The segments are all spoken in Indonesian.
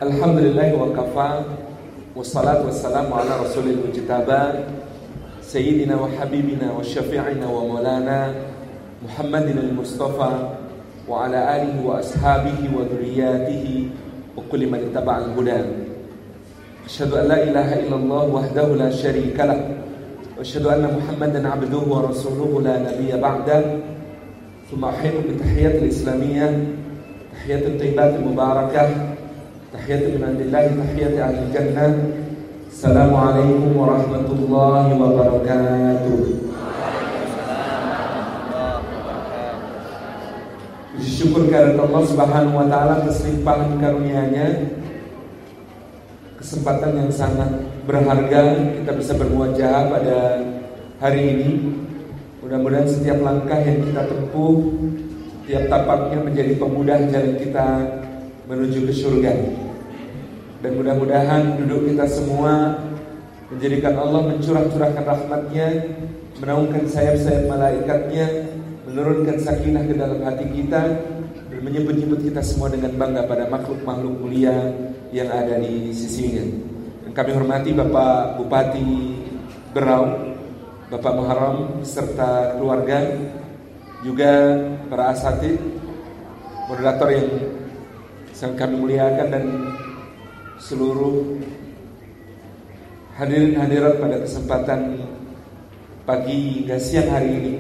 Alhamdulillah wa kafa, wassalatu wassalamu ala rasulil mujtaba, sayyidina wa habibina wa syafi'ina wa maulana Muhammadin al-Mustafa wa ala alihi wa ashabihi wa dhurriyyatihi wa kulli man ittaba'al huda. Asyhadu an la ilaha illallah wahdahu la syarika lah wa asyhadu anna Muhammadan abduhu wa rasuluhu la nabiyya ba'dah. Tsumma ahyikum bi tahiyyatil islamiyyah, tahiyyatul thayyibatil mubarakah, tahiyatu min indillahi tahiyatu ahli jannah. Assalamualaikum warahmatullahi wabarakatuh. Puji syukur kepada Allah Subhanahu wa taala atas limpahan karunia-Nya, kesempatan yang sangat berharga kita bisa bermuajah pada hari ini. Mudah-mudahan setiap langkah yang kita tempuh, setiap tapaknya menjadi pemudah jalan kita menuju ke surga. Dan mudah-mudahan duduk kita semua menjadikan Allah mencurah-curahkan rahmat-Nya, menaungkan sayap-sayap malaikatnya, menurunkan sakinah ke dalam hati kita, dan menyebut-nyebut kita semua dengan bangga pada makhluk-makhluk mulia yang ada di sisinya. Dan kami hormati Bapak Bupati Berau, Bapak Muharram serta keluarga, juga para asatidz, moderator yang sangat kami muliakan, dan seluruh hadirin hadirat pada kesempatan pagi hingga siang hari ini.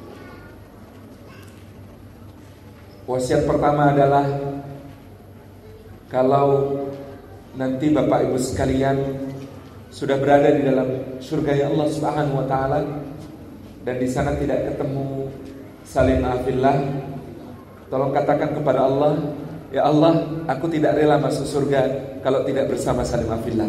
Wasiat pertama adalah, kalau nanti Bapak Ibu sekalian sudah berada di dalam surga Allah Subhanahu wa taala dan di sana tidak ketemu saling maafillah, tolong katakan kepada Allah, ya Allah, aku tidak rela masuk surga kalau tidak bersama saling maafillah.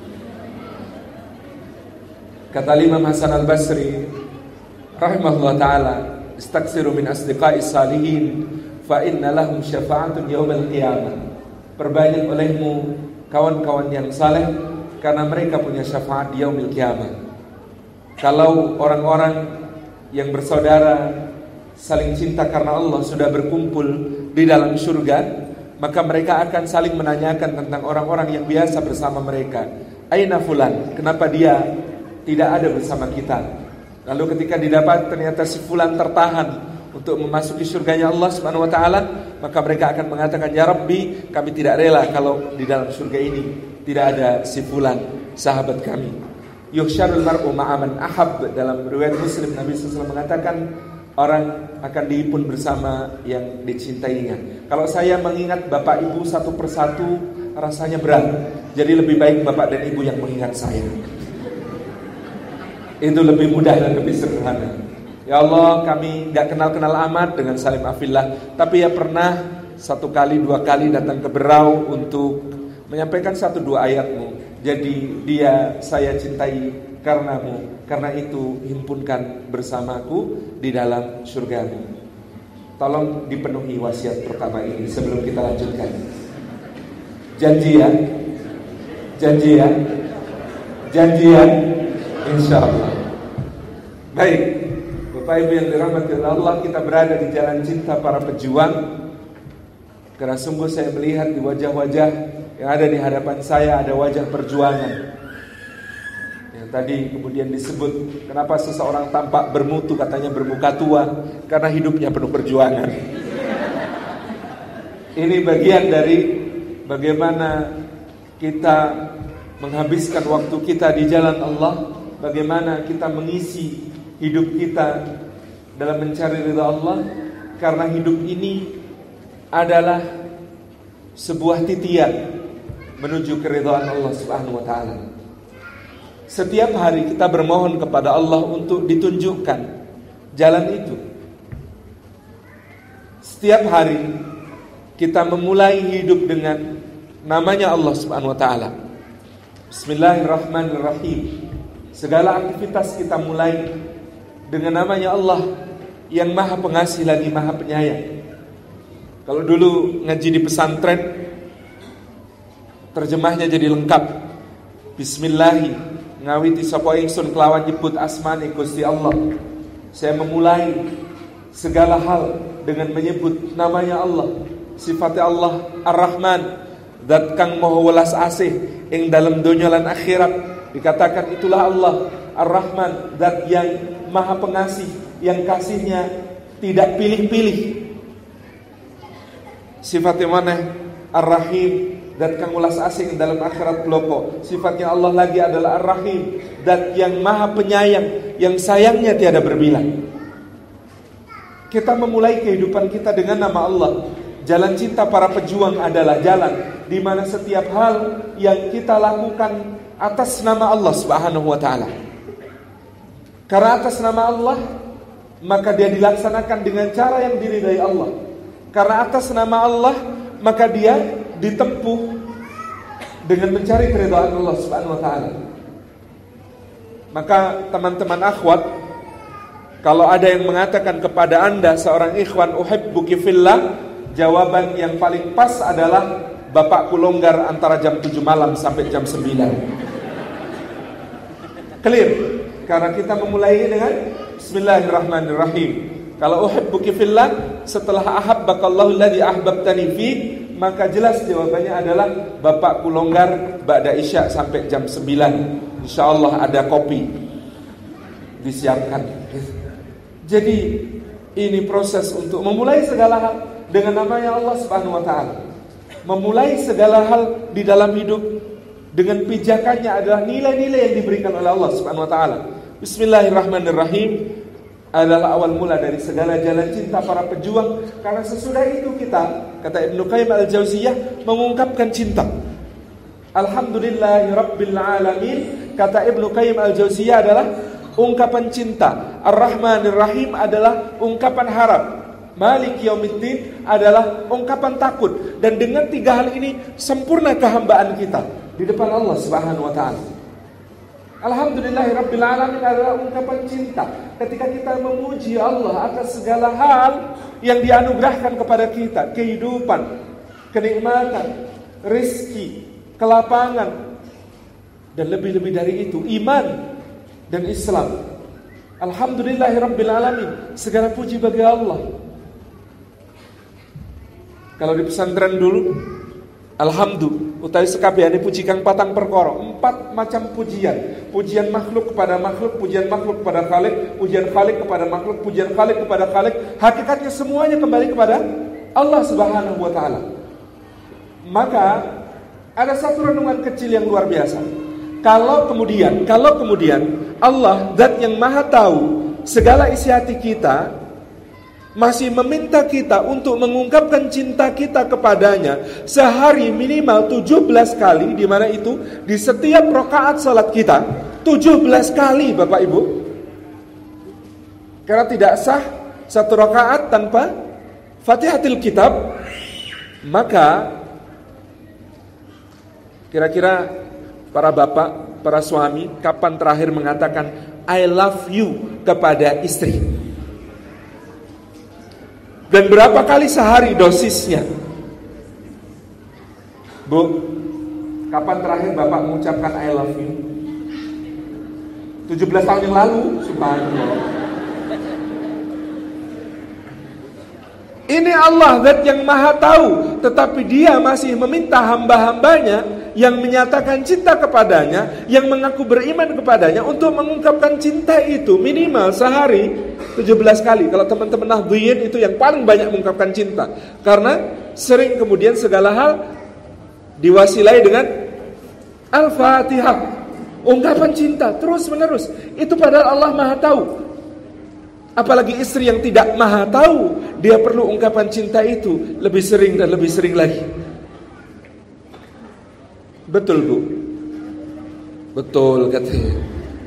Kata Imam Hasan al-Basri rahimahullah ta'ala, istaksiru min asdiqai salihin fa inna lahum syafa'atun yawmal qiyamah. Perbanyak olehmu kawan-kawan yang saleh, karena mereka punya syafaat di yaumil qiyamah. Kalau orang-orang yang bersaudara saling cinta karena Allah sudah berkumpul di dalam surga, maka mereka akan saling menanyakan tentang orang-orang yang biasa bersama mereka. Aina fulan, kenapa dia tidak ada bersama kita? Lalu ketika didapat ternyata si fulan tertahan untuk memasuki surganya Allah Subhanahu wa taala, maka mereka akan mengatakan, ya Rabbi, kami tidak rela kalau di dalam surga ini tidak ada si fulan, sahabat kami. Yuhsyarul mar'u ma'aman ahab, dalam riwayat Muslim Nabi SAW mengatakan, orang akan dihimpun bersama yang dicintainya. Kalau saya mengingat Bapak Ibu satu persatu rasanya berat. Jadi lebih baik Bapak dan Ibu yang mengingat saya. Itu lebih mudah dan lebih sederhana. Ya Allah, kami gak kenal-kenal amat dengan salim afillah, tapi ya pernah satu kali dua kali datang ke Berau untuk menyampaikan satu dua ayat-Mu. Jadi dia saya cintai karenamu, karena itu himpunkan bersamaku di dalam surga-Mu. Tolong dipenuhi wasiat pertama ini sebelum kita lanjutkan. Janji ya? Janji ya? Janji ya? Insyaallah. Baik, Bapak Ibu yang dirahmati Allah, kita berada di jalan cinta para pejuang. Karena sungguh saya melihat di wajah-wajah yang ada di hadapan saya ada wajah perjuangan. Tadi kemudian disebut, kenapa seseorang tampak bermutu, katanya bermuka tua, karena hidupnya penuh perjuangan. Ini bagian dari bagaimana kita menghabiskan waktu kita di jalan Allah, bagaimana kita mengisi hidup kita dalam mencari ridha Allah, karena hidup ini adalah sebuah titian menuju keridhaan Allah Subhanahu wa taala. Setiap hari kita bermohon kepada Allah untuk ditunjukkan jalan itu. Setiap hari kita memulai hidup dengan namanya Allah Subhanahu wa taala. Bismillahirrahmanirrahim. Segala aktivitas kita mulai dengan namanya Allah yang Maha Pengasih lagi Maha Penyayang. Kalau dulu ngaji di pesantren, terjemahnya jadi lengkap. Bismillahi ngawiti sapa ingsun kelawan nyebut asmane Gusti Allah. Saya memulai segala hal dengan menyebut namanya Allah. Sifatnya Allah Ar-Rahman, zat kang maha welas asih ing dalam donya lan akhirat. Dikatakan itulah Allah Ar-Rahman, zat yang maha pengasih, yang kasihnya tidak pilih-pilih. Sifatnya mana? Ar-Rahim, zat kang welas asih ing dalam akhirat peloko. Sifatnya Allah lagi adalah Ar-Rahim, zat yang maha penyayang, yang sayangnya tiada berbilang. Kita memulai kehidupan kita dengan nama Allah. Jalan cinta para pejuang adalah jalan di mana setiap hal yang kita lakukan atas nama Allah Subhanahu wa ta'ala. Karena atas nama Allah, maka dia dilaksanakan dengan cara yang diridai Allah. Karena atas nama Allah, maka dia ditempuh dengan mencari keridhaan Allah Subhanahu wa ta'ala. Maka teman-teman akhwat, kalau ada yang mengatakan kepada Anda seorang ikhwan uhibbuki fillah, jawaban yang paling pas adalah bapakku longgar antara jam 7 malam sampai jam 9. Clear? Karena kita memulai dengan Bismillahirrahmanirrahim. Kalau uhibbuki fillah, setelah ahabbakallahu alladzi ahbabtani fi, maka jelas jawabannya adalah bapakku longgar ba'da isya sampai jam 9. Insyaallah ada kopi disiapkan. Jadi ini proses untuk memulai segala hal dengan namanya Allah Subhanahu wa ta'ala. Memulai segala hal di dalam hidup dengan pijakannya adalah nilai-nilai yang diberikan oleh Allah Subhanahu wa ta'ala. Bismillahirrahmanirrahim adalah awal mula dari segala jalan cinta para pejuang. Karena sesudah itu kita, kata Ibnu Qayyim al-Jauziyah, mengungkapkan cinta. Alhamdulillahi Rabbil Alamin, kata Ibnu Qayyim al-Jauziyah, adalah ungkapan cinta. Ar-Rahmanir Rahim adalah ungkapan harap. Malik Yaumiddin adalah ungkapan takut. Dan dengan tiga hal ini sempurna kehambaan kita di depan Allah Subhanahu wa ta'ala. Alhamdulillahi Rabbil Alamin adalah ungkapan cinta ketika kita memuji Allah atas segala hal yang dianugerahkan kepada kita, kehidupan, kenikmatan, rezeki, kelapangan, dan lebih-lebih dari itu iman dan Islam. Alhamdulillahi Rabbil Alamin, segala puji bagi Allah. Kalau di pesantren dulu, alhamdulillah utawi sekabehane puji kang patang perkara, 4 macam pujian. Pujian makhluk kepada makhluk, pujian makhluk kepada Khalik, pujian Khalik kepada makhluk, pujian Khalik kepada Khalik. Hakikatnya semuanya kembali kepada Allah Subhanahu wa ta'ala. Maka ada satu renungan kecil yang luar biasa. Kalau kemudian Allah, zat yang maha tahu segala isi hati kita, masih meminta kita untuk mengungkapkan cinta kita kepadanya sehari minimal 17 kali, di mana itu di setiap rakaat salat kita 17 kali, Bapak Ibu. Karena tidak sah satu rakaat tanpa Fatihatul Kitab. Maka kira-kira para bapak, para suami, kapan terakhir mengatakan I love you kepada istri? Dan berapa kali sehari dosisnya? Bu, kapan terakhir bapak mengucapkan I love you? 17 tahun yang lalu, subhanallah. Ini Allah, zat yang maha tahu, tetapi dia masih meminta hamba-hambanya yang menyatakan cinta kepadanya, yang mengaku beriman kepadanya, untuk mengungkapkan cinta itu minimal sehari 17 kali. Kalau teman-teman Nahdliyin itu yang paling banyak mengungkapkan cinta, karena sering kemudian segala hal diwasilai dengan Al-Fatihah, ungkapan cinta terus menerus. Itu padahal Allah maha tahu. Apalagi istri yang tidak maha tahu, dia perlu ungkapan cinta itu lebih sering dan lebih sering lagi. Betul, Bu? Betul katanya.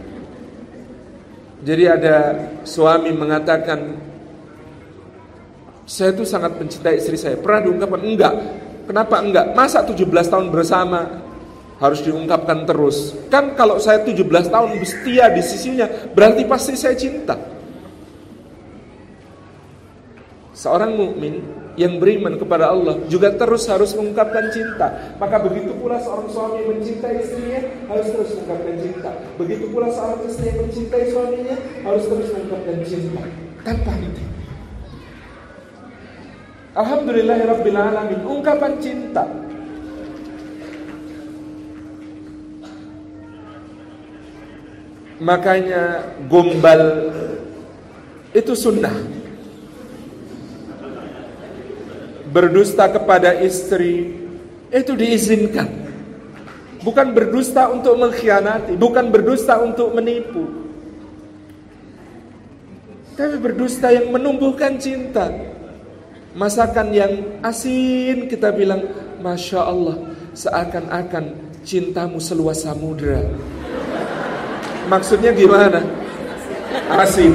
Jadi ada suami mengatakan, saya itu sangat mencintai istri saya. Pernah diungkapkan? Enggak. Kenapa enggak? Masa 17 tahun bersama harus diungkapkan terus? Kan kalau saya 17 tahun setia di sisinya, berarti pasti saya cinta. Seorang mukmin yang beriman kepada Allah juga terus harus mengungkapkan cinta. Maka begitu pula seorang suami yang mencintai istrinya harus terus mengungkapkan cinta. Begitu pula seorang istri yang mencintai suaminya harus terus mengungkapkan cinta tanpa henti. Alhamdulillahirabbil alamin, ungkapan cinta Makanya gombal itu sunnah. Berdusta kepada istri itu diizinkan. Bukan berdusta untuk mengkhianati, bukan berdusta untuk menipu, tapi berdusta yang menumbuhkan cinta. Masakan yang asin kita bilang, Masya Allah, seakan-akan cintamu seluas samudra. Maksudnya gimana? Asin.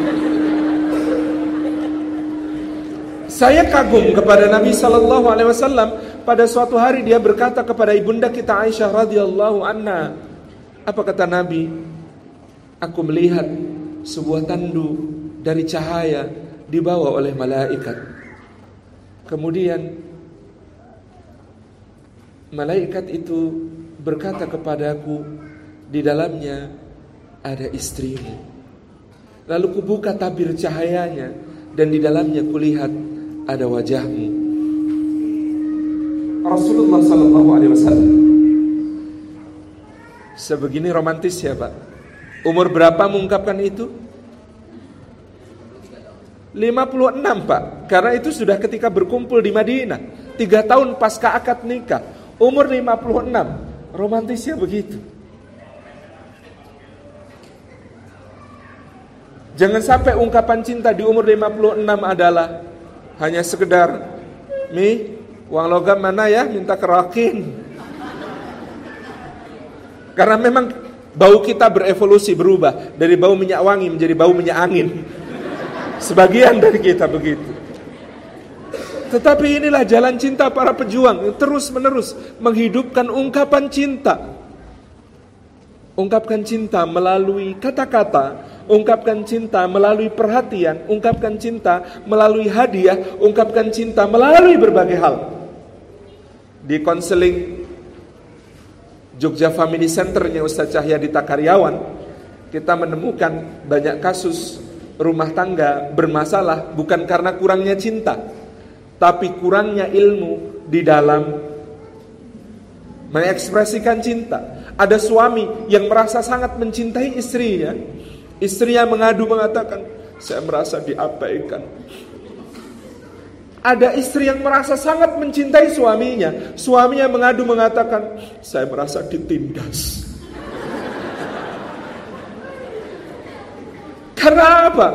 Saya kagum kepada Nabi SAW. Pada suatu hari dia berkata kepada ibunda kita Aisyah radhiyallahu anha. Apa kata Nabi? Aku melihat sebuah tandu dari cahaya dibawa oleh malaikat. Kemudian malaikat itu berkata kepadaku, di dalamnya ada istrimu. Lalu kubuka tabir cahayanya dan di dalamnya kulihat ada wajahmu. Rasulullah SAW sebegini romantis ya Pak. Umur berapa mengungkapkan itu? 56 Pak. Karena itu sudah ketika berkumpul di Madinah, 3 tahun pasca akad nikah. Umur 56. Romantisnya begitu. Jangan sampai ungkapan cinta di umur 56 adalah hanya sekedar, Mi, uang logam mana ya, minta kerokin. Karena memang bau kita berevolusi, berubah dari bau minyak wangi menjadi bau minyak angin. Sebagian dari kita begitu. Tetapi inilah jalan cinta para pejuang yang terus menerus menghidupkan ungkapan cinta. Ungkapkan cinta melalui kata-kata, ungkapkan cinta melalui perhatian, ungkapkan cinta melalui hadiah, ungkapkan cinta melalui berbagai hal. Di konseling Jogja Family Centernya Ustaz Cahyadita Karyawan, kita menemukan banyak kasus rumah tangga bermasalah bukan karena kurangnya cinta, tapi kurangnya ilmu di dalam mengekspresikan cinta. Ada suami yang merasa sangat mencintai istrinya. Istrinya mengadu mengatakan, saya merasa diabaikan. Ada istri yang merasa sangat mencintai suaminya. Suaminya mengadu mengatakan, saya merasa ditindas. Karena apa?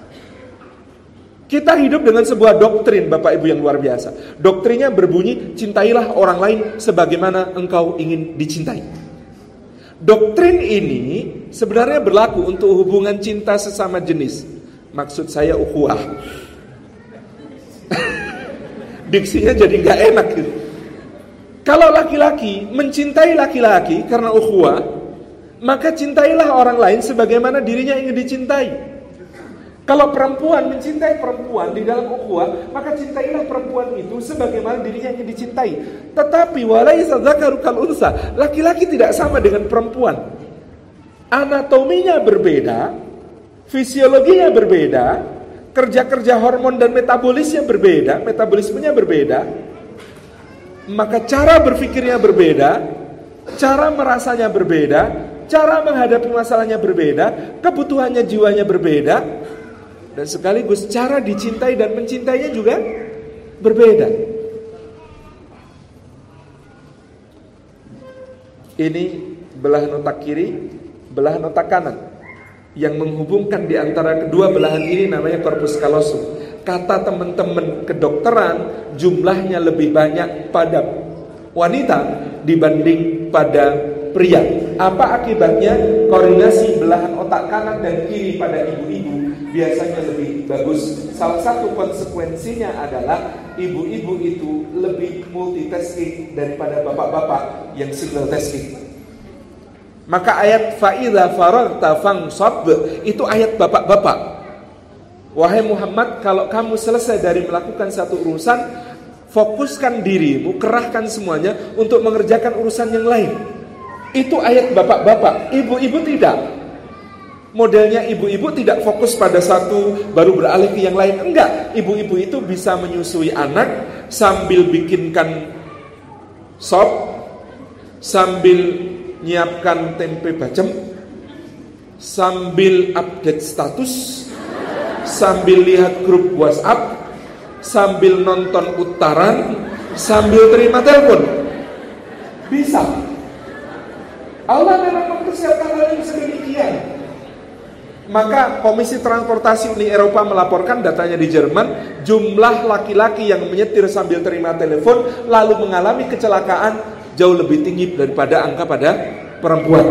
Kita hidup dengan sebuah doktrin Bapak Ibu yang luar biasa. Doktrinnya berbunyi, cintailah orang lain sebagaimana engkau ingin dicintai. Doktrin ini sebenarnya berlaku untuk hubungan cinta sesama jenis. Maksud saya ukhuwah. Diksinya jadi gak enak gitu. Kalau laki-laki mencintai laki-laki karena ukhuwah, maka cintailah orang lain sebagaimana dirinya ingin dicintai. Kalau perempuan mencintai perempuan di dalam ukhuwah, maka cintailah perempuan itu sebagaimana dirinya ingin dicintai. Tetapi walaisa dzakaru kal unsa, laki-laki tidak sama dengan perempuan. Anatominya berbeda, fisiologinya berbeda, kerja-kerja hormon dan metabolisnya berbeda, metabolismenya berbeda. Maka cara berpikirnya berbeda, cara merasanya berbeda, cara menghadapi masalahnya berbeda, kebutuhannya jiwanya berbeda. Dan sekaligus cara dicintai dan mencintainya juga berbeda. Ini belahan otak kiri, belahan otak kanan. Yang menghubungkan di antara kedua belahan ini namanya corpus callosum. Kata teman-teman kedokteran, jumlahnya lebih banyak pada wanita dibanding pada pria. Apa akibatnya? Koordinasi belahan otak kanan dan kiri pada ibu-ibu biasanya lebih bagus. Salah satu konsekuensinya adalah ibu-ibu itu lebih multitasking daripada bapak-bapak yang single tasking. Maka ayat fa'idza faragta fansab itu ayat bapak-bapak. Wahai Muhammad, kalau kamu selesai dari melakukan satu urusan, fokuskan dirimu, kerahkan semuanya untuk mengerjakan urusan yang lain. Itu ayat bapak-bapak. Ibu-ibu tidak. Modelnya ibu-ibu tidak fokus pada satu baru beralih ke yang lain. Enggak, ibu-ibu itu bisa menyusui anak sambil bikinkan sop, sambil nyiapkan tempe bacem, sambil update status, sambil lihat grup WhatsApp, sambil nonton Utaran, sambil terima telepon. Bisa. Allah memang mempersiapkan hal yang sedemikian. Maka Komisi Transportasi Uni Eropa melaporkan datanya di Jerman, jumlah laki-laki yang menyetir sambil terima telepon lalu mengalami kecelakaan jauh lebih tinggi daripada angka pada perempuan.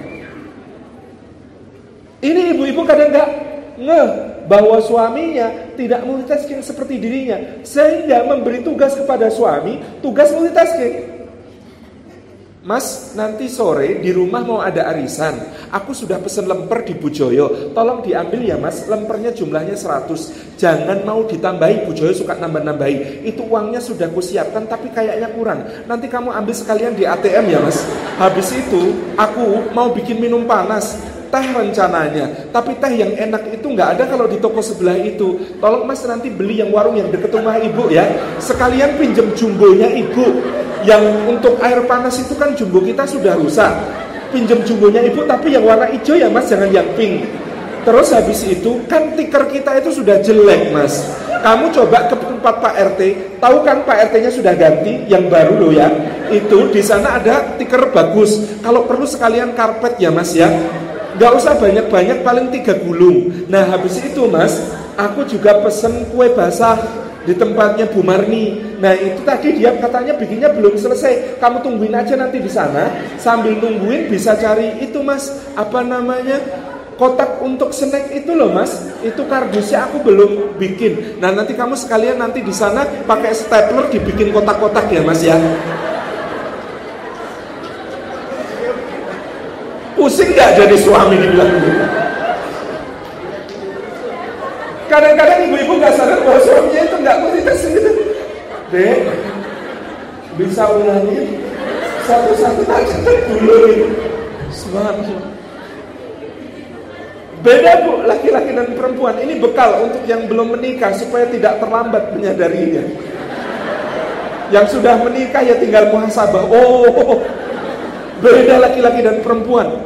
Ini ibu-ibu kadang nggak ngeh bahwa suaminya tidak multitasking seperti dirinya, sehingga memberi tugas kepada suami, tugas multitasking. Mas, nanti sore di rumah mau ada arisan. Aku sudah pesen lemper di Bujoyo. Tolong diambil ya mas, lempernya jumlahnya 100. Jangan mau ditambahi, Bujoyo suka nambah-nambahi. Itu uangnya sudah kusiapkan tapi kayaknya kurang. Nanti kamu ambil sekalian di ATM ya mas. Habis itu aku mau bikin minum panas, teh rencananya. Tapi teh yang enak itu nggak ada kalau di toko sebelah itu. Tolong mas nanti beli yang warung yang deket rumah ibu ya. Sekalian pinjem jumbonya ibu. Yang untuk air panas itu kan jumbo kita sudah rusak. Pinjem jumbonya ibu tapi yang warna hijau ya mas, jangan yang pink. Terus habis itu kan tiker kita itu sudah jelek mas. Kamu coba ke tempat Pak RT, tahu kan Pak RT-nya sudah ganti, yang baru loh ya. Itu di sana ada tiker bagus. Kalau perlu sekalian karpet ya mas ya. Gak usah banyak-banyak, paling 3 gulung. Nah habis itu mas, aku juga pesen kue basah di tempatnya Bu Marni. Nah itu tadi dia katanya bikinnya belum selesai. Kamu tungguin aja nanti di sana. Sambil nungguin bisa cari itu mas, apa namanya, kotak untuk snack itu loh mas. Itu kardusnya aku belum bikin. Nah nanti kamu sekalian nanti di sana pakai stapler dibikin kotak-kotak ya mas ya. Pusing gak jadi suami dibilang gitu? Kadang-kadang ibu-ibu gak sadar bahwa suaminya itu gak multitasking gitu. Dek, bisa ulangi satu-satu aja dulu gitu. Subhanallah. Beda bu, laki-laki dan perempuan. Ini bekal untuk yang belum menikah supaya tidak terlambat menyadarinya. Yang sudah menikah ya tinggal muhasabah. Oh, beda laki-laki dan perempuan.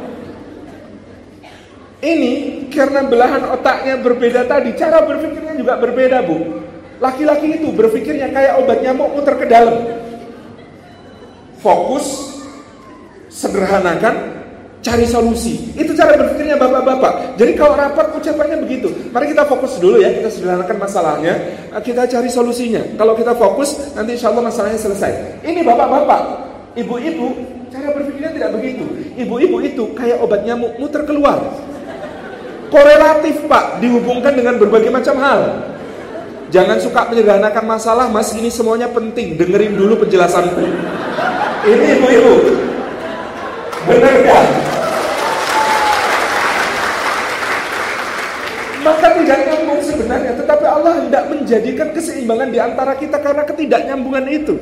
Ini karena belahan otaknya berbeda tadi, cara berpikirnya juga berbeda bu. Laki-laki itu berpikirnya kayak obat nyamuk muter ke dalam. Fokus, sederhanakan, cari solusi. Itu cara berpikirnya bapak-bapak. Jadi kalau rapat ucapannya begitu. Mari kita fokus dulu ya, kita sederhanakan masalahnya, kita cari solusinya. Kalau kita fokus, nanti insya Allah masalahnya selesai. Ini bapak-bapak. Ibu-ibu, cara berpikirnya tidak begitu. Ibu-ibu itu kayak obat nyamuk muter keluar. Korelatif pak, dihubungkan dengan berbagai macam hal. Jangan suka menyederhanakan masalah, mas, ini semuanya penting. Dengerin dulu penjelasanku. Ini ibu-ibu, benar gak? Maka tidak nyambung sebenarnya, tetapi Allah hendak menjadikan keseimbangan di antara kita karena ketidaknyambungan itu.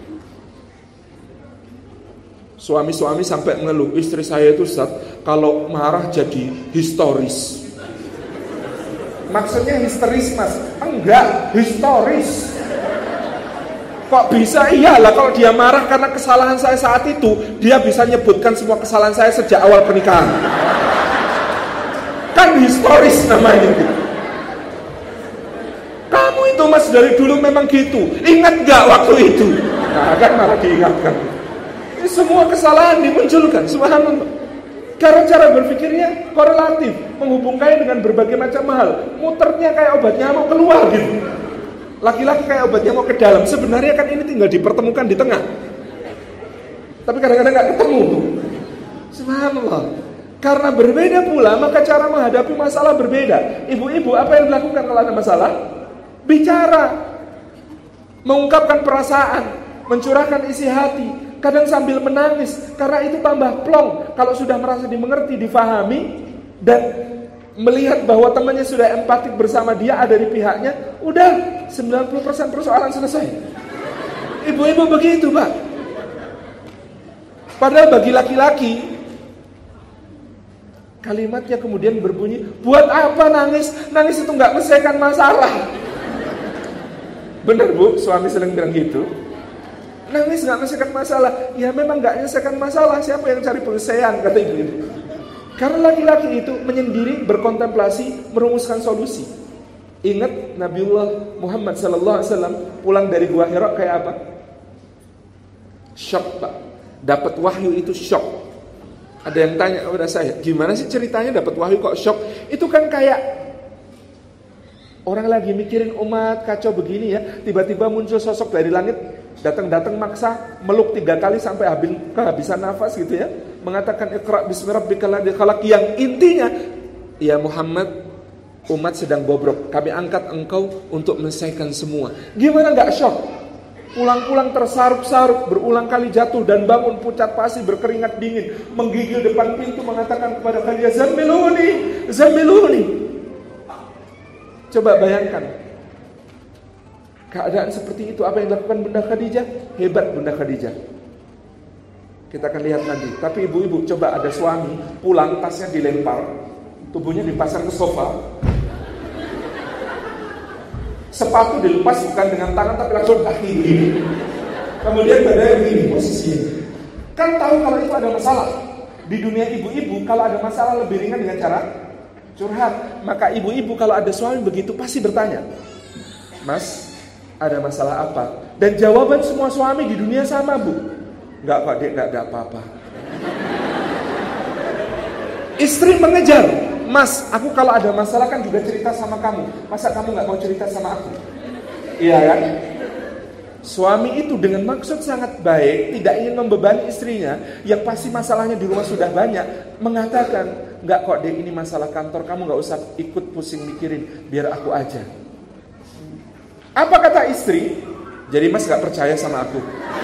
Suami-suami sampai mengeluh, istri saya itu Ustaz, kalau marah jadi histeris. Maksudnya histeris mas? Enggak, historis. Kok bisa? Iyalah, kalau dia marah karena kesalahan saya saat itu, dia bisa nyebutkan semua kesalahan saya sejak awal pernikahan. Kan historis namanya. Kamu itu mas dari dulu memang gitu. Ingat gak waktu itu? Nah kan malah diingatkan. Ini semua kesalahan dimunculkan, subhanallah. Karena cara berpikirnya korelatif, menghubungkannya dengan berbagai macam hal. Muternya kayak obat nyamuk keluar gitu. Laki-laki kayak obat nyamuk ke dalam. Sebenarnya kan ini tinggal dipertemukan di tengah. Tapi kadang-kadang gak ketemu. Subhanallah. Karena berbeda pula, maka cara menghadapi masalah berbeda. Ibu-ibu, apa yang dilakukan kalau ada masalah? Bicara, mengungkapkan perasaan, mencurahkan isi hati. Kadang sambil menangis, karena itu tambah plong. Kalau sudah merasa dimengerti, difahami, dan melihat bahwa temannya sudah empatik bersama dia, ada di pihaknya, udah 90% persoalan selesai. Ibu-ibu begitu pak. Padahal bagi laki-laki, kalimatnya kemudian berbunyi, buat apa nangis? Nangis itu gak menyelesaikan masalah. Bener bu, suami sering bilang gitu. Nangis gak menyelesaikan masalah. Ya memang gak menyelesaikan masalah. Siapa yang cari penyelesaian, kata ibu. Karena laki-laki itu menyendiri, berkontemplasi, merumuskan solusi. Ingat Nabiullah Muhammad SAW pulang dari Gua Hira kayak apa? Shock, Pak. Dapat wahyu itu shock. Ada yang tanya kepada saya, gimana sih ceritanya dapat wahyu kok shock? Itu kan kayak orang lagi mikirin umat kacau begini ya, tiba-tiba muncul sosok dari langit, datang maksa, meluk 3 kali sampai kehabisan nafas gitu ya, mengatakan Iqra bismi rabbikal ladzi khalaq, yang intinya, ya Muhammad, umat sedang bobrok, kami angkat engkau untuk menyelesaikan semua. Gimana gak shock? Pulang-pulang tersaruk-saruk, berulang kali jatuh dan bangun, pucat pasi, berkeringat dingin, menggigil depan pintu, mengatakan kepada Khadijah, Zammiluni. Coba bayangkan keadaan seperti itu, apa yang dilakukan Bunda Khadijah? Hebat Bunda Khadijah. Kita akan lihat nanti. Tapi ibu-ibu, coba ada suami pulang, tasnya dilempar, tubuhnya dipasang ke sofa, sepatu dilepas bukan dengan tangan tapi langsung kaki begini, kemudian badannya begini posisinya. Kan tahu kalau itu ada masalah. Di dunia ibu-ibu kalau ada masalah lebih ringan dengan cara curhat. Maka ibu-ibu kalau ada suami begitu pasti bertanya, Mas, ada masalah apa? Dan jawaban semua suami di dunia sama, Bu. Enggak kok Dek, enggak ada apa-apa. Istri mengejar, Mas, aku kalau ada masalah kan juga cerita sama kamu. Masa kamu gak mau cerita sama aku? Iya kan? Suami itu dengan maksud sangat baik, tidak ingin membebani istrinya, yang pasti masalahnya di rumah sudah banyak, mengatakan, enggak kok Dek, ini masalah kantor, kamu gak usah ikut pusing mikirin, biar aku aja. Apa kata istri? Jadi Mas gak percaya sama aku?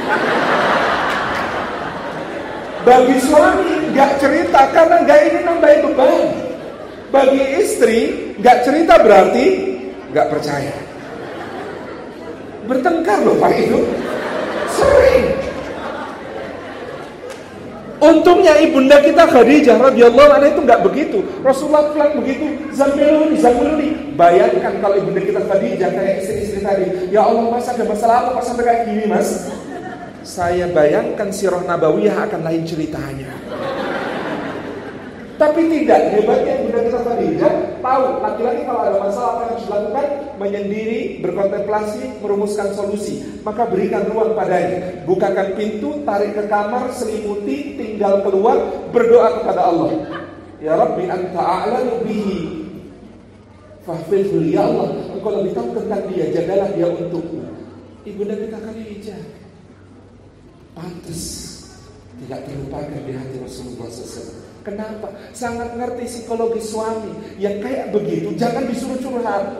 Bagi suami gak cerita karena gak ingin nambahin beban. Bagi istri gak cerita berarti gak percaya. Bertengkar loh Pak itu, sering. Untungnya ibunda kita Khadijah radhiyallahu anha itu gak begitu. Rasulullah bilang begitu, Zammiluni. Bayangkan kalau ibunda kita Khadijah kayak istri-istri tadi, ya Allah Mas, ada masalah apa Mas sampai kayak gini Mas? Saya bayangkan sirah nabawiyah akan lain ceritanya. Tapi tidak, hebatnya ibunda kita Khadijah tahu laki-laki kalau ada masalah apa yang harus dilakukan, menyendiri, berkontemplasi, merumuskan solusi. Maka berikan ruang padanya, bukakan pintu, tarik ke kamar, selimuti, tinggal keluar, berdoa kepada Allah. Ya Rabbi anta a'lamu bihi fahfilhu, ya Allah, engkau lebih tahu tentang dia, jagalah dia untukmu. Ibunda kita Khadijah pantas tidak terlupakan di hati Rasulullah SAW. Kenapa? Sangat ngerti psikologi suami. Yang kayak begitu jangan disuruh curhat.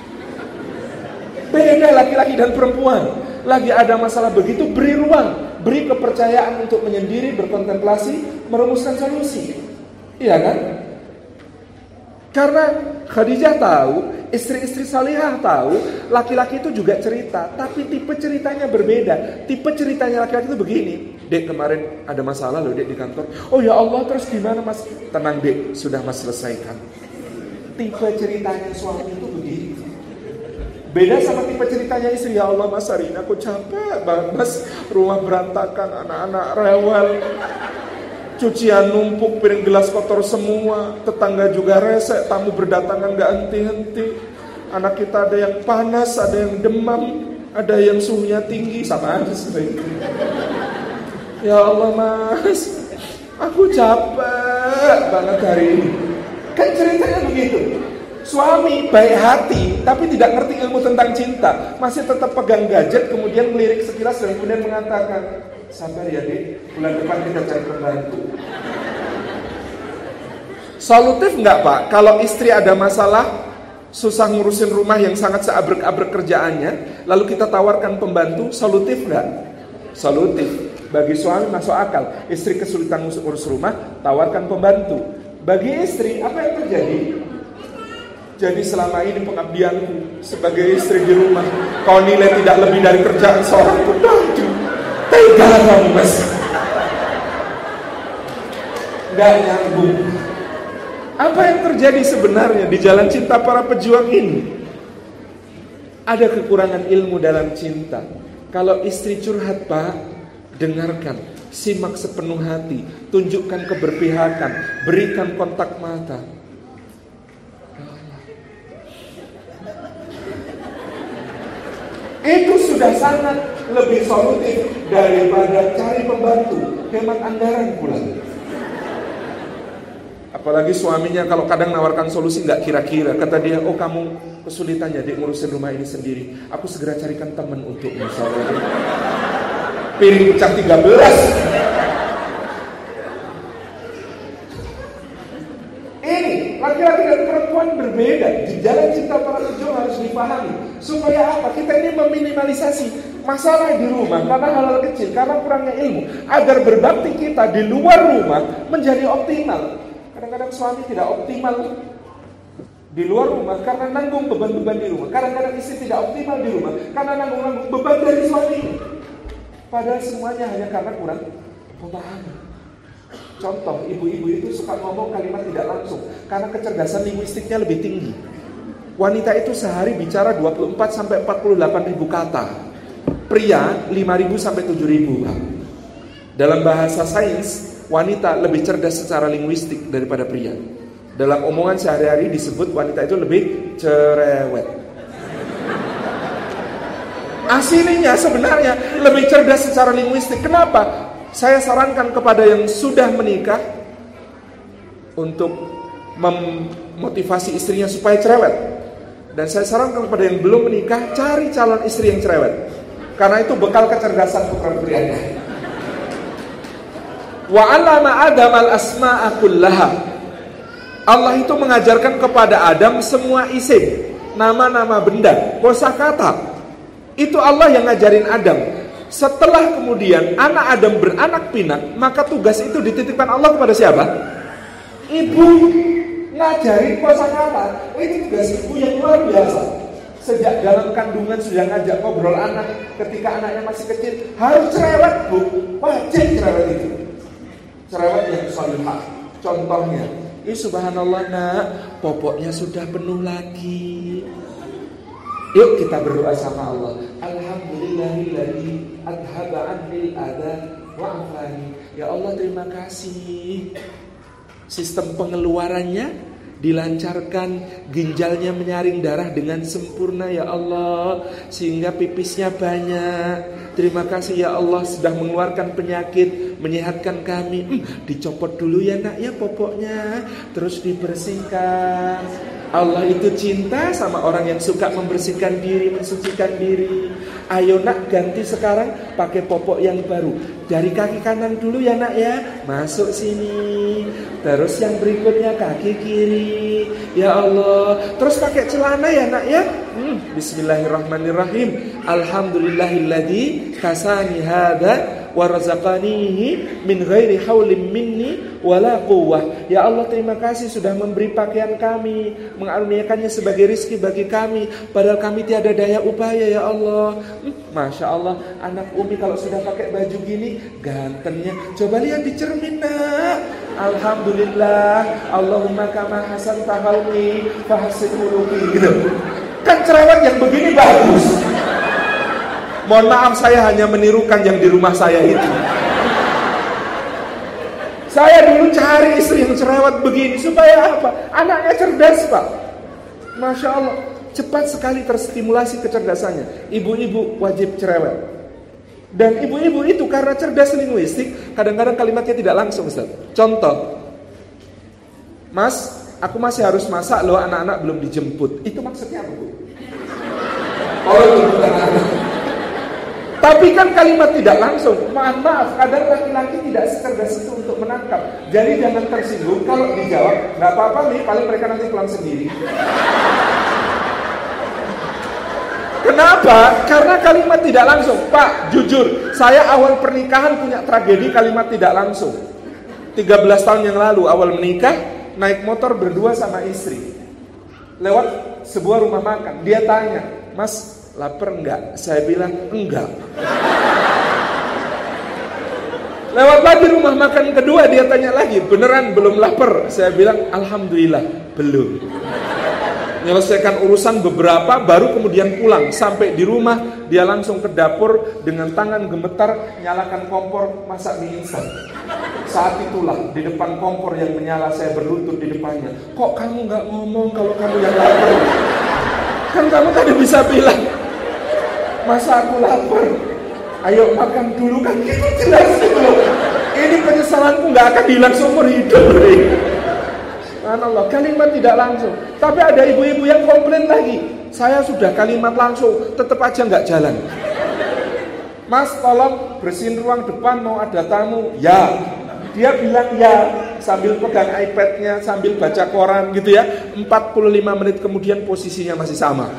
Beda laki-laki dan perempuan. Lagi ada masalah begitu, beri ruang, beri kepercayaan untuk menyendiri, berkontemplasi, merumuskan solusi. Iya kan? Karena Khadijah tahu, istri-istri salihah tahu, laki-laki itu juga cerita, tapi tipe ceritanya berbeda. Tipe ceritanya laki-laki itu begini, Dek kemarin ada masalah loh Dek di kantor. Oh ya Allah, terus gimana Mas? Tenang Dek, sudah Mas selesaikan. Tipe ceritanya suami itu begitu. Beda sama tipe ceritanya istri. Ya Allah Mas, hari ini aku capek banget Mas, rumah berantakan, anak-anak rewel, cucian numpuk, piring gelas kotor semua, tetangga juga rese, tamu berdatangan gak henti-henti, anak kita ada yang panas, ada yang demam, ada yang suhunya tinggi, sama aja sebenarnya. Ya Allah Mas, aku capek banget hari ini. Kan ceritanya begitu. Suami baik hati tapi tidak ngerti ilmu tentang cinta, masih tetap pegang gadget, kemudian melirik sekilas dan kemudian mengatakan, sabar ya Dek, bulan depan kita cari pembantu. Solutif enggak Pak? Kalau istri ada masalah, susah ngurusin rumah yang sangat seabrek-abrek kerjaannya, lalu kita tawarkan pembantu, solutif enggak? Solutif. Bagi suami masuk akal. Istri kesulitan urus rumah, tawarkan pembantu. Bagi istri, apa yang terjadi? Jadi selama ini pengabdianku sebagai istri di rumah, kau nilai tidak lebih dari kerjaan seorang pembantu. Tega kamu Mas. Gak nyambung. Apa yang terjadi sebenarnya di jalan cinta para pejuang ini? Ada kekurangan ilmu dalam cinta. Kalau istri curhat Pak, dengarkan. simak sepenuh hati, tunjukkan keberpihakan, berikan kontak mata. Itu sudah sangat lebih solutif daripada cari pembantu, hemat anggaran pula. Apalagi suaminya kalau kadang nawarkan solusi nggak kira-kira. Kata dia, oh kamu kesulitannya Dek ngurusin rumah ini sendiri, aku segera carikan teman untukmu. Piring pecah 13. Ini laki-laki dan perempuan berbeda. Di jalan cinta para pejuang harus dipahami. Supaya apa? Kita ini meminimalisasi masalah di rumah karena hal-hal kecil, karena kurangnya ilmu, agar berbakti kita di luar rumah menjadi optimal. Kadang-kadang suami tidak optimal di luar rumah karena nanggung beban-beban di rumah. Kadang-kadang istri tidak optimal di rumah karena nanggung beban dari suami. Padahal semuanya hanya karena kurang pemahaman. Contoh, ibu-ibu itu suka ngomong kalimat tidak langsung karena kecerdasan linguistiknya lebih tinggi. Wanita itu sehari bicara 24 sampai 48 ribu kata. Pria 5.000 sampai 7.000. Dalam bahasa sains, wanita lebih cerdas secara linguistik daripada pria. Dalam omongan sehari-hari disebut wanita itu lebih cerewet. Aslinya sebenarnya lebih cerdas secara linguistik. Kenapa? Saya sarankan kepada yang sudah menikah untuk memotivasi istrinya supaya cerewet. Dan saya sarankan kepada yang belum menikah, cari calon istri yang cerewet. Karena itu bekal kecerdasan putra prianya. Wa 'allama Adam al-asma'a kullaha. Allah itu mengajarkan kepada Adam semua isim, nama-nama benda, kosakata. Itu Allah yang ngajarin Adam. Setelah kemudian anak Adam beranak pinak, maka tugas itu dititipkan Allah kepada siapa? Ibu. Ngajarin kosakata. Itu tugas ibu yang luar biasa. Sejak dalam kandungan sudah ngajak ngobrol anak. Ketika anaknya masih kecil, harus cerewet, Bu. Wajib cerewet itu. Cerewet yang sholihah. Contohnya, subhanallah nak, popoknya sudah penuh lagi. Yuk kita berdoa sama Allah. Alhamdulillahilladzi adhaba 'anil adha wa 'afani. Ya Allah, terima kasih. Sistem pengeluarannya dilancarkan, ginjalnya menyaring darah dengan sempurna ya Allah, sehingga pipisnya banyak. Terima kasih ya Allah sudah mengeluarkan penyakit, menyehatkan kami. Dicopot dulu ya nak ya popoknya, terus dibersihkan. Allah itu cinta sama orang yang suka membersihkan diri, mensucikan diri. Ayo nak, ganti sekarang pakai popok yang baru. Dari kaki kanan dulu ya nak ya, masuk sini. Terus yang berikutnya kaki kiri. Ya Allah, terus pakai celana ya nak ya. Bismillahirrahmanirrahim. Alhamdulillahilladzi kasani hadza wa razaqanihi min ghairi haulin minni wala quwwah. Ya Allah, terima kasih sudah memberi pakaian kami, mengaruniakannya sebagai rizki bagi kami, padahal kami tiada daya upaya ya Allah. Masya Allah, anak Umi kalau sudah pakai baju gini gantengnya. Coba lihat di cermin nak. Alhamdulillah, Allahumma kama hasan tahalmi fahasin uluki gitu. Kan cerewet yang begini bagus. Mohon maaf, saya hanya menirukan yang di rumah saya itu. Saya dulu cari istri yang cerewet begini. Supaya apa? Anaknya cerdas Pak. Masya Allah, cepat sekali terstimulasi kecerdasannya. Ibu-ibu wajib cerewet. Dan ibu-ibu itu karena cerdas linguistik, kadang-kadang kalimatnya tidak langsung Ustaz. Contoh, Mas, aku masih harus masak loh, anak-anak belum dijemput. Itu maksudnya apa Bu? Oh, jemputan anak. Tapi kan kalimat tidak langsung. Maaf, kadang laki-laki tidak secerdas itu untuk menangkap. Jadi jangan tersinggung kalau dijawab, nggak apa-apa nih, paling mereka nanti pulang sendiri. Kenapa? Karena kalimat tidak langsung. Pak, jujur, saya awal pernikahan punya tragedi kalimat tidak langsung. 13 tahun yang lalu awal menikah, naik motor berdua sama istri. Lewat sebuah rumah makan, dia tanya, Mas, lapar enggak? Saya bilang enggak. Lewat lagi rumah makan kedua, dia tanya lagi, beneran belum lapar? Saya bilang alhamdulillah belum. menyelesaikan urusan beberapa, baru kemudian pulang. Sampai di rumah, dia langsung ke dapur dengan tangan gemetar, nyalakan kompor, masak mie instan. Saat itulah di depan kompor yang menyala, saya berlutut di depannya. Kok kamu gak ngomong kalau kamu yang lapar? Kan kamu tadi bisa bilang, masa aku lapar? Ayo makan dulu, kan itu jelas itu. Ini penyesalanku gak akan hilang seumur hidup. Subhanallah, kalimat tidak langsung. Tapi ada ibu-ibu yang komplain lagi. Saya sudah kalimat langsung, tetap aja nggak jalan. Mas, tolong bersihin ruang depan, mau ada tamu. Ya, dia bilang ya, sambil pegang iPad-nya, sambil baca koran gitu ya. 45 menit kemudian posisinya masih sama.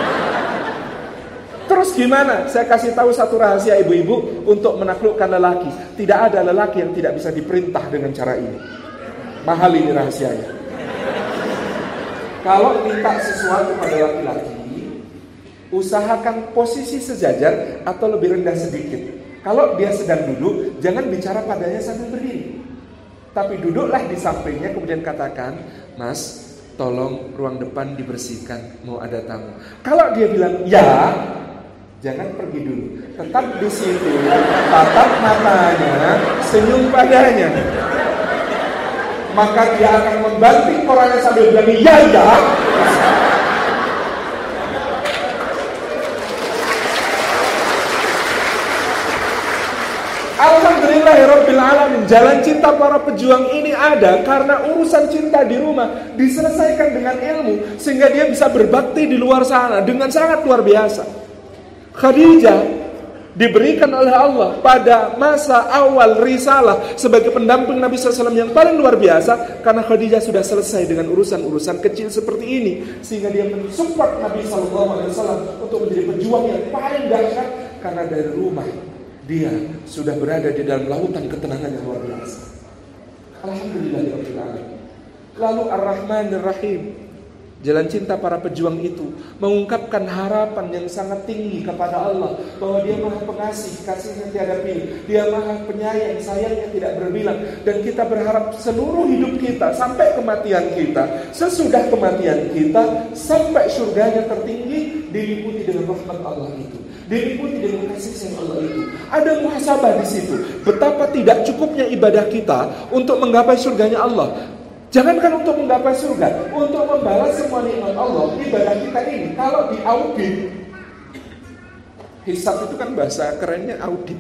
Terus gimana? Saya kasih tahu satu rahasia ibu-ibu untuk menaklukkan lelaki. Tidak ada lelaki yang tidak bisa diperintah dengan cara ini. Mahal ini rahasianya. Kalau minta sesuatu pada laki-laki, usahakan posisi sejajar atau lebih rendah sedikit. Kalau dia sedang duduk, jangan bicara padanya sambil berdiri. Tapi duduklah di sampingnya, kemudian katakan, Mas, tolong ruang depan dibersihkan, mau ada tamu. Kalau dia bilang ya, jangan pergi dulu. Tetap di situ, tatap matanya, senyum padanya. Maka dia akan membanting korannya sambil bilang ya. Alhamdulillahirabbil alamin. Jalan cinta para pejuang ini ada karena urusan cinta di rumah diselesaikan dengan ilmu, sehingga dia bisa berbakti di luar sana dengan sangat luar biasa. Khadijah diberikan oleh Allah pada masa awal risalah sebagai pendamping Nabi SAW yang paling luar biasa, karena Khadijah sudah selesai dengan urusan-urusan kecil seperti ini, sehingga dia mensupport Nabi SAW untuk menjadi pejuang yang paling dahsyat, karena dari rumah dia sudah berada di dalam lautan ketenangan yang luar biasa. Alhamdulillahirabbil alamin. Lalu Ar-Rahmanir Rahim, jalan cinta para pejuang itu mengungkapkan harapan yang sangat tinggi kepada Allah, bahwa dia maha pengasih, kasihnya tiada pilih, dia maha penyayang, sayangnya tidak berbilang. Dan kita berharap seluruh hidup kita sampai kematian kita, sesudah kematian kita, sampai surganya tertinggi diliputi dengan rahmat Allah itu, diliputi dengan kasih sayang Allah itu. Ada muhasabah di situ, betapa tidak cukupnya ibadah kita untuk menggapai surganya Allah. Jangankan untuk menggapai surga, untuk membalas semua nikmat Allah, ibadah kita ini kalau diaudit, hisab itu kan bahasa kerennya audit.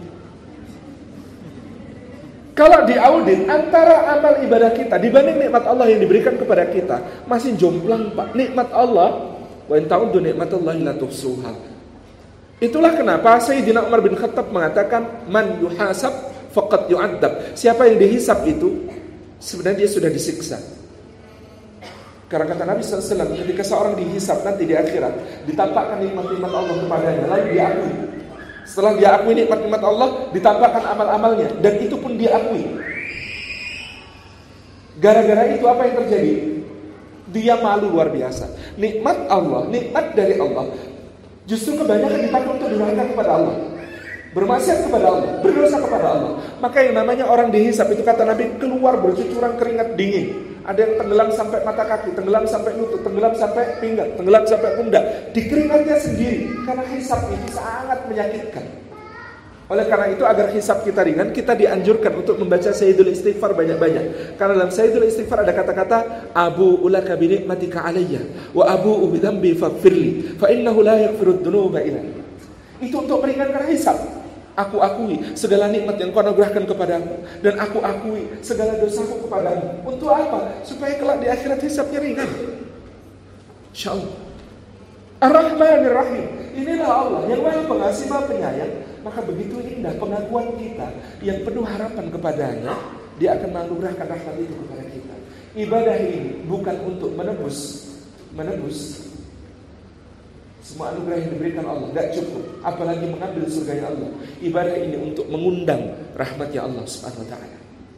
Kalau diaudit antara amal ibadah kita dibanding nikmat Allah yang diberikan kepada kita, masih jomplang Pak. Nikmat Allah, wa in ta'uddu nikmatallahi la tuhsuha. Itulah kenapa Sayyidina Umar bin Khattab mengatakan, man yuhasab faqad yu'adzab. Siapa yang dihisab itu sebenarnya dia sudah disiksa. Karena kata Nabi SAW, ketika seorang dihisab nanti di akhirat, ditampakkan nikmat-nikmat Allah kepadanya, lalu diakui. Setelah dia akui nikmat-nikmat Allah, ditampakkan amal-amalnya, dan itu pun diakui. Gara-gara itu apa yang terjadi? Dia malu luar biasa. Nikmat Allah, nikmat dari Allah, justru kebanyakan dipakai untuk durhaka kepada Allah, bermaksiat kepada Allah, berdosa kepada Allah. Maka yang namanya orang dihisab itu, kata Nabi, keluar bercucuran keringat dingin. Ada yang tenggelam sampai mata kaki, tenggelam sampai lutut, tenggelam sampai pinggang, tenggelam sampai pundak, di keringatnya sendiri. Karena hisab itu sangat menyakitkan. Oleh karena itu, agar hisab kita ringan, kita dianjurkan untuk membaca Sayyidul Istighfar banyak-banyak. Karena dalam Sayyidul Istighfar ada kata-kata, Abu'u laka bi ni'matika alayya wa abu'u bi dhanbi faghfirli fa innahu la yaghfirud dzunuba illa anta. Itu untuk meringankan hisab. Aku akui segala nikmat yang kau anugerahkan kepadaku, dan aku akui segala dosaku kepadamu. Untuk apa? Supaya kelak di akhirat hisabnya ringan. InsyaAllah. Ar-Rahmanir Rahim. Inilah Allah yang maha pengasih, maha penyayang. Maka begitu indah pengakuan kita yang penuh harapan kepadanya, dia akan menganugerahkan rahmat itu kepada kita. Ibadah ini bukan untuk menebus semua anugerah yang diberikan Allah, tidak cukup. Apalagi mengambil surganya Allah. Ibadah ini untuk mengundang rahmatnya Allah Subhanahu wa ta'ala.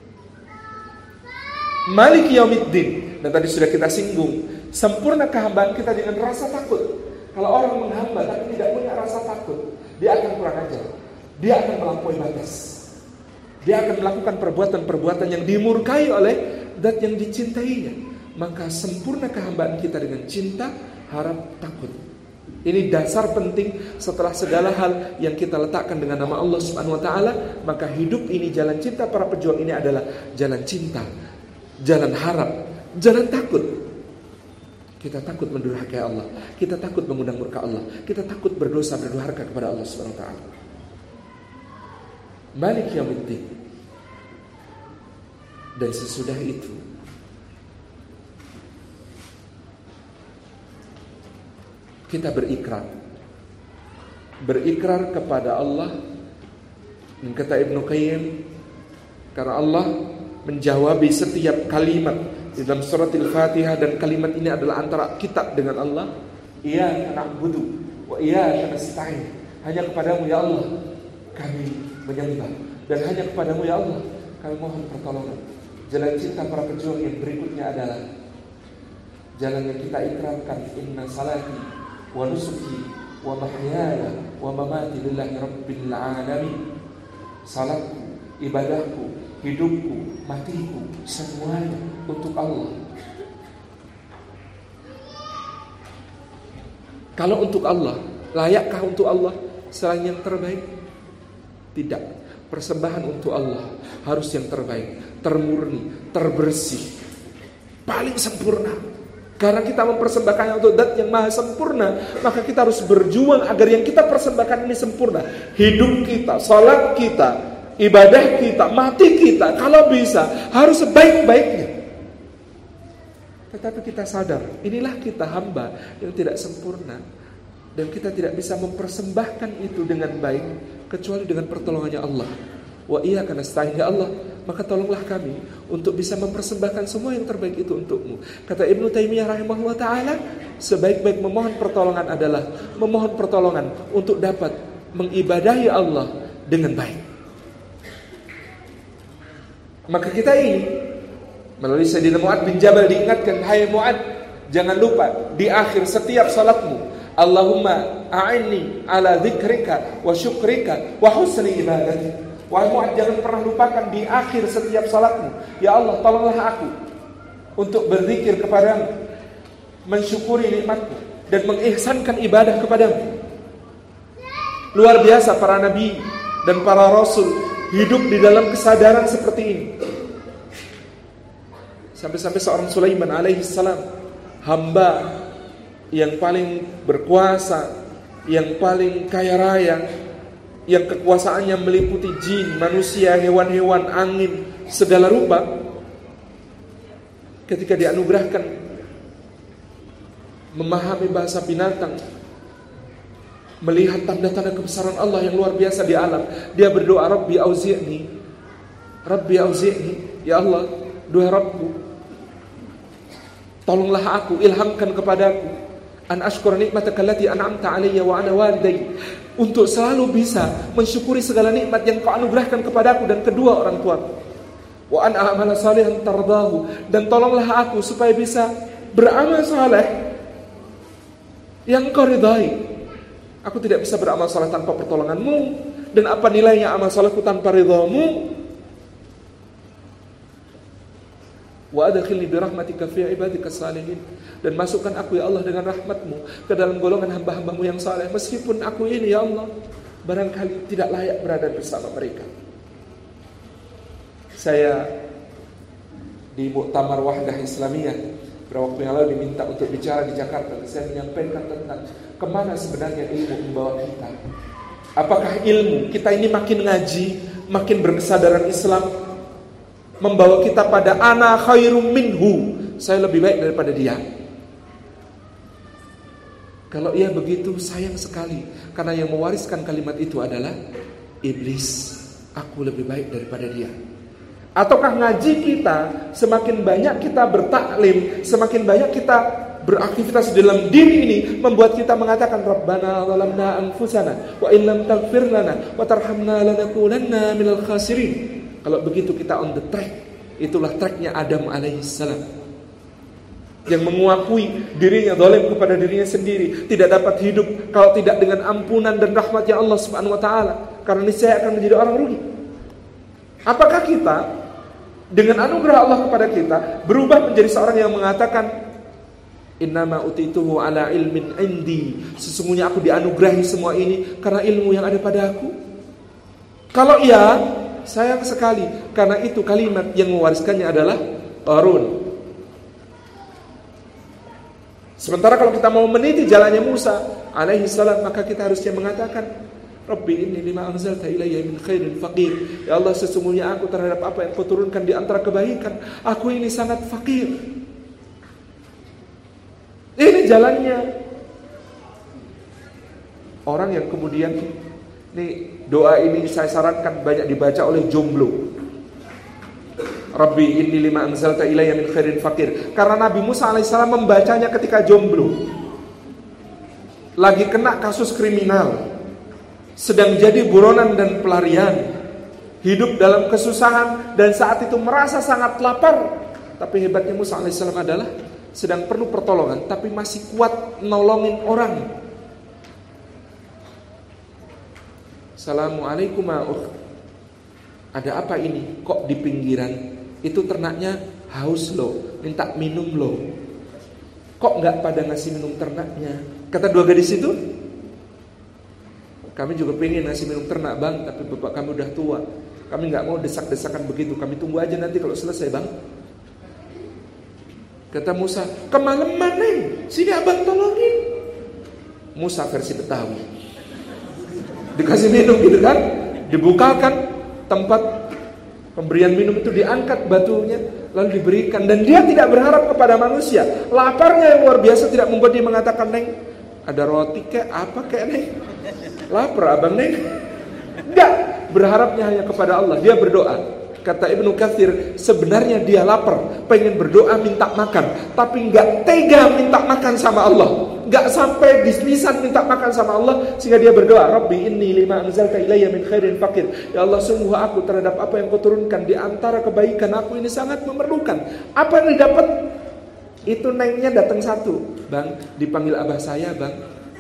Maliki yaumiddin. Dan tadi sudah kita singgung, sempurna kehambaan kita dengan rasa takut. Kalau orang menghamba tapi tidak punya rasa takut, dia akan kurang ajar, dia akan melampaui batas, dia akan melakukan perbuatan-perbuatan yang dimurkai oleh zat yang dicintainya. maka sempurna kehambaan kita dengan cinta, harap, takut. Ini dasar penting setelah segala hal yang kita letakkan dengan nama Allah Subhanahu wa taala, maka hidup ini, jalan cinta para pejuang ini adalah jalan cinta, jalan harap, jalan takut. Kita takut mendurhakai Allah, kita takut mengundang murka Allah, kita takut berdosa berdurhaka kepada Allah Subhanahu wa taala. Malik Yaumiddin. Dan sesudah itu kita berikrar kepada Allah. Dan kata Ibnu Qayyim, karena Allah menjawabi setiap kalimat di dalam surat Al-Fatihah, dan kalimat ini adalah antara kita dengan Allah. Iyyaka na'budu wa iyyaka nasta'in. Hanya kepadamu ya Allah kami menyembah, dan hanya kepadamu ya Allah kami mohon pertolongan. Jalan cinta para pejuang yang berikutnya adalah jalan yang kita ikrarkan, inna salati wa nusuki wa mahyaya wa mamati lillahi rabbil alamin. Salatku, ibadahku, hidupku, matiku, semuanya untuk Allah. Kalau untuk Allah, layakkah untuk Allah selain yang terbaik? Tidak. Persembahan untuk Allah harus yang terbaik, termurni, terbersih, paling sempurna. Karena kita mempersembahkannya untuk zat yang maha sempurna, maka kita harus berjuang agar yang kita persembahkan ini sempurna. Hidup kita, salat kita, ibadah kita, mati kita, kalau bisa harus sebaik-baiknya. Tetapi kita sadar, inilah kita hamba yang tidak sempurna, dan kita tidak bisa mempersembahkan itu dengan baik kecuali dengan pertolongannya Allah. Wa iyyaka nasta'in, ya Allah, maka tolonglah kami untuk bisa mempersembahkan semua yang terbaik itu untukmu. Kata Ibnu Taimiyah rahimahullah ta'ala, sebaik-baik memohon pertolongan adalah memohon pertolongan untuk dapat mengibadahi Allah dengan baik. Maka kita ini melalui Sayyidina Mu'adz bin Jabal diingatkan, hai Mu'adz, jangan lupa di akhir setiap salatmu, Allahumma a'inni ala dzikrika wa syukrika wa husni ibadatik. Wahai Mu'adz, jangan pernah lupakan di akhir setiap salatmu, ya Allah, tolonglah aku untuk berzikir kepadamu, mensyukuri nikmatmu, dan mengihsankan ibadah kepadamu. Luar biasa para nabi dan para rasul hidup di dalam kesadaran seperti ini. Sampai-sampai seorang Sulaiman alaihissalam, hamba yang paling berkuasa, yang paling kaya raya, yang kekuasaannya meliputi jin, manusia, hewan-hewan, angin, segala rupa, ketika dianugerahkan memahami bahasa binatang, melihat tanda-tanda kebesaran Allah yang luar biasa di alam, dia berdoa, Rabbi auzi'ni, ya Allah, doa Rabbku, tolonglah aku, ilhamkan kepadaku, an ashkura nikmataka allati an'amta alayya wa ala walidayya, untuk selalu bisa mensyukuri segala nikmat yang Kau anugerahkan kepadaku dan kedua orang tuaku. Wa an a'mala salihan tardahu, dan tolonglah aku supaya bisa beramal saleh yang Kau ridai. Aku tidak bisa beramal saleh tanpa pertolonganmu, dan apa nilainya amal salehku tanpa ridhamu? Wa adkhilni bi rahmatika fi ibadika salihin, dan masukkan aku ya Allah dengan rahmatmu ke dalam golongan hamba-hambamu yang saleh, meskipun aku ini ya Allah barangkali tidak layak berada bersama mereka. Saya di Muktamar Wahdah Islamiyah beberapa waktu yang lalu diminta untuk bicara di Jakarta. Saya menyampaikan tentang kemana sebenarnya ilmu membawa kita. Apakah ilmu kita ini makin ngaji, makin berkesadaran Islam, membawa kita pada ana khairum minhu, saya lebih baik daripada dia? Kalau ia begitu, sayang sekali, karena yang mewariskan kalimat itu adalah iblis. Aku lebih baik daripada dia. Ataukah ngaji kita, semakin banyak kita bertaklim, semakin banyak kita beraktivitas dalam dini ini, membuat kita mengatakan Rabbana zalamna anfusana wa illam taghfir lana wa tarhamna lanakunanna minal khasirin. Kalau begitu kita on the track. Itulah tracknya Adam alaihissalam, yang mengakui dirinya zalim kepada dirinya sendiri, tidak dapat hidup kalau tidak dengan ampunan dan rahmatnya Allah Subhanahu wa taala, karena niscaya akan menjadi orang rugi. Apakah kita Dengan anugerah Allah kepada kita, berubah menjadi seorang yang mengatakan, innama utituhu ala ilmin indi. Sesungguhnya aku dianugerahi semua ini karena ilmu yang ada pada aku. Kalau iya, sayang sekali, karena itu kalimat yang mewariskannya adalah Qarun. Sementara kalau kita mau meniti jalannya Musa alaihi salam, maka kita harusnya mengatakan, Rabbi inni lima anzalta ilayya min khairin faqir. Ya Allah, sesungguhnya aku terhadap apa yang kau turunkan di antara kebaikan, aku ini sangat fakir. Ini jalannya orang yang kemudian, nih doa ini saya sarankan banyak dibaca oleh jomblo. Rabbi inni lima anzalta ilayya min khairin faqir. Karena Nabi Musa alaihissalam membacanya ketika jomblo, lagi kena kasus kriminal, sedang jadi buronan dan pelarian, hidup dalam kesusahan, dan saat itu merasa sangat lapar. Tapi hebatnya Musa alaihissalam adalah sedang perlu pertolongan, tapi masih kuat nolongin orang. Assalamualaikum ma'ukh. Ada apa ini? Kok di pinggiran? Itu ternaknya haus loh, minta minum loh. Kok gak pada ngasih minum ternaknya? Kata dua gadis itu, kami juga pengen ngasih minum ternak bang, tapi bapak kami udah tua. Kami gak mau desak-desakan begitu. Kami tunggu aja nanti kalau selesai bang. Kata Musa, kemalaman neng, sini abang tolongin. Musa versi Betawi. Dikasih minum gitu kan, dibukakan tempat pemberian minum itu, diangkat batunya, lalu diberikan. Dan dia tidak berharap kepada manusia. Laparnya yang luar biasa tidak membuat dia mengatakan, neng, ada roti kek, apa kek neng? Lapar abang neng? Enggak, berharapnya hanya kepada Allah. Dia berdoa. Kata Ibnu Katsir, sebenarnya dia lapar, pengen berdoa minta makan, tapi enggak tega minta makan sama Allah, enggak sampai bis-bisan minta makan sama Allah, sehingga dia berdoa, Rabbi inni lima anzalta ilayya min khairin faqir. Ya Allah, sungguh aku terhadap apa yang kau turunkan di antara kebaikan, aku ini sangat memerlukan. Apa yang didapat? Itu nengnya datang satu, bang, dipanggil abah saya bang.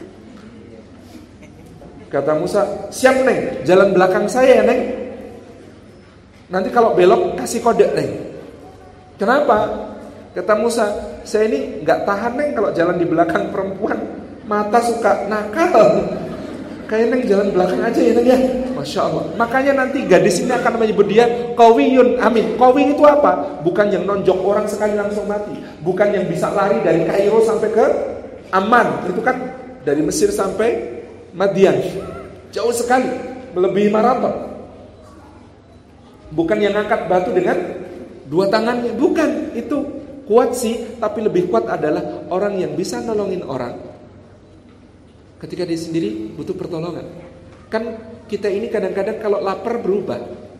Kata Musa, siap neng, jalan belakang saya ya neng. Nanti kalau belok kasih kode neng. Kenapa? Kata Musa, saya ini gak tahan neng kalau jalan di belakang perempuan, mata suka nakal. Kayak neng jalan belakang aja ya neng ya. Masya Allah. Makanya nanti gadis ini akan menyebut dia Qawiyun Amin. Qawi itu apa? Bukan yang nonjok orang sekali langsung mati, bukan yang bisa lari dari Kairo sampai ke Amman. Itu kan dari Mesir sampai Madian, jauh sekali, melebihi maraton. Bukan yang angkat batu dengan dua tangannya, bukan. Itu kuat sih, tapi lebih kuat adalah orang yang bisa nolongin orang ketika dia sendiri butuh pertolongan. Kan kita ini kadang-kadang kalau lapar berubah.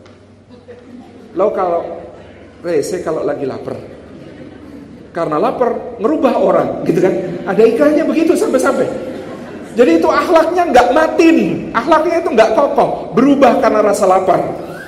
Lo kalau rese kalau lagi lapar, karena lapar ngerubah orang, gitu kan? Ada ikannya begitu sampai-sampai. Jadi itu akhlaknya nggak matin, akhlaknya itu nggak kokoh, berubah karena rasa lapar.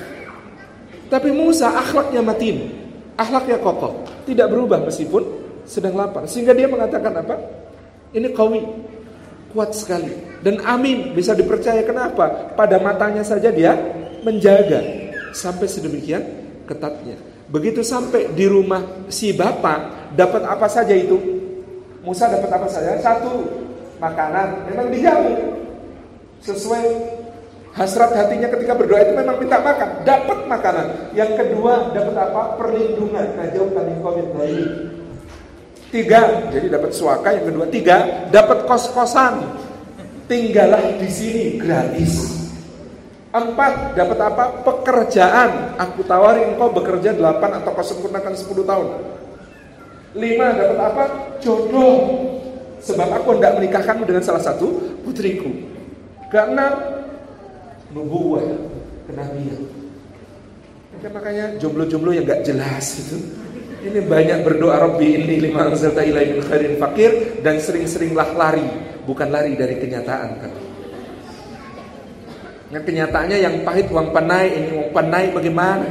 Tapi Musa akhlaknya matin, akhlaknya kokoh, tidak berubah meskipun sedang lapar. Sehingga dia mengatakan apa? Ini qawi, kuat sekali. Dan amin, bisa dipercaya. Kenapa? Pada matanya saja dia menjaga sampai sedemikian ketatnya. Begitu sampai di rumah si bapak, dapat apa saja itu? Musa dapat apa saja? Satu, makanan. Memang dijamu sesuai hasrat hatinya ketika berdoa itu, memang minta makan, dapat makanan. Yang kedua, dapat apa? Perlindungan. Najautan min qaumin dzalimin. 3, jadi dapat suaka. Yang kedua, 3, dapat kos-kosan. Tinggallah di sini gratis. 4, dapat apa? Pekerjaan. Aku tawari engkau bekerja 8 atau kau sempurnakan 10 tahun. 5, dapat apa? Jodoh. Sebab aku hendak menikahkanmu dengan salah satu putriku. Ke-6, nubuwah, kenabian. Makanya jomblo-jomblo yang gak jelas itu, ini banyak berdoa Rabbi inni lima anzalta ilayya min khairin faqir, dan sering-seringlah lari, bukan lari dari kenyataan kan. Nah, kenyataannya yang pahit uang panai, ini uang panai bagaimana?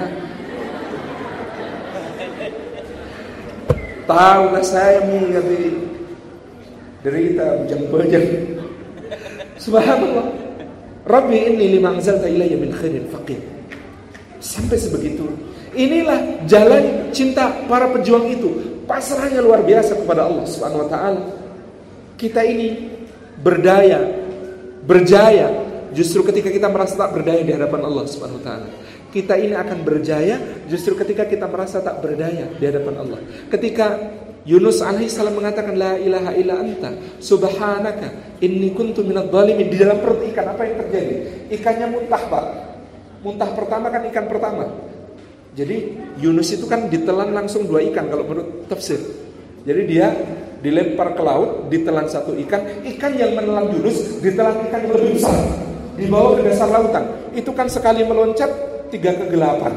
Tahu gak saya mengerti derita bujang-bujang. Subhanallah. Rabbi inni lima anzalta ilayya min khairin faqir. Sampai sebegitu. Inilah jalan cinta para pejuang itu. Pasrahnya luar biasa kepada Allah Subhanahu wa taala. Kita ini berdaya, berjaya justru ketika kita merasa tak berdaya di hadapan Allah Subhanahu wa taala. Kita ini akan berjaya justru ketika kita merasa tak berdaya di hadapan Allah. Ketika Yunus alaihissalam mengatakan la ilaha illa anta subhanaka inni kuntu minadh dhalimin, di dalam perut ikan apa yang terjadi? Ikannya muntah, Pak. Muntah pertama kan ikan pertama. Jadi Yunus itu kan ditelan langsung 2 ikan kalau menurut tafsir. Jadi dia dilempar ke laut, ditelan 1 ikan. Ikan yang menelan Yunus ditelan ikan yang lebih besar, dibawa ke dasar lautan. Itu kan sekali meloncat 3 kegelapan.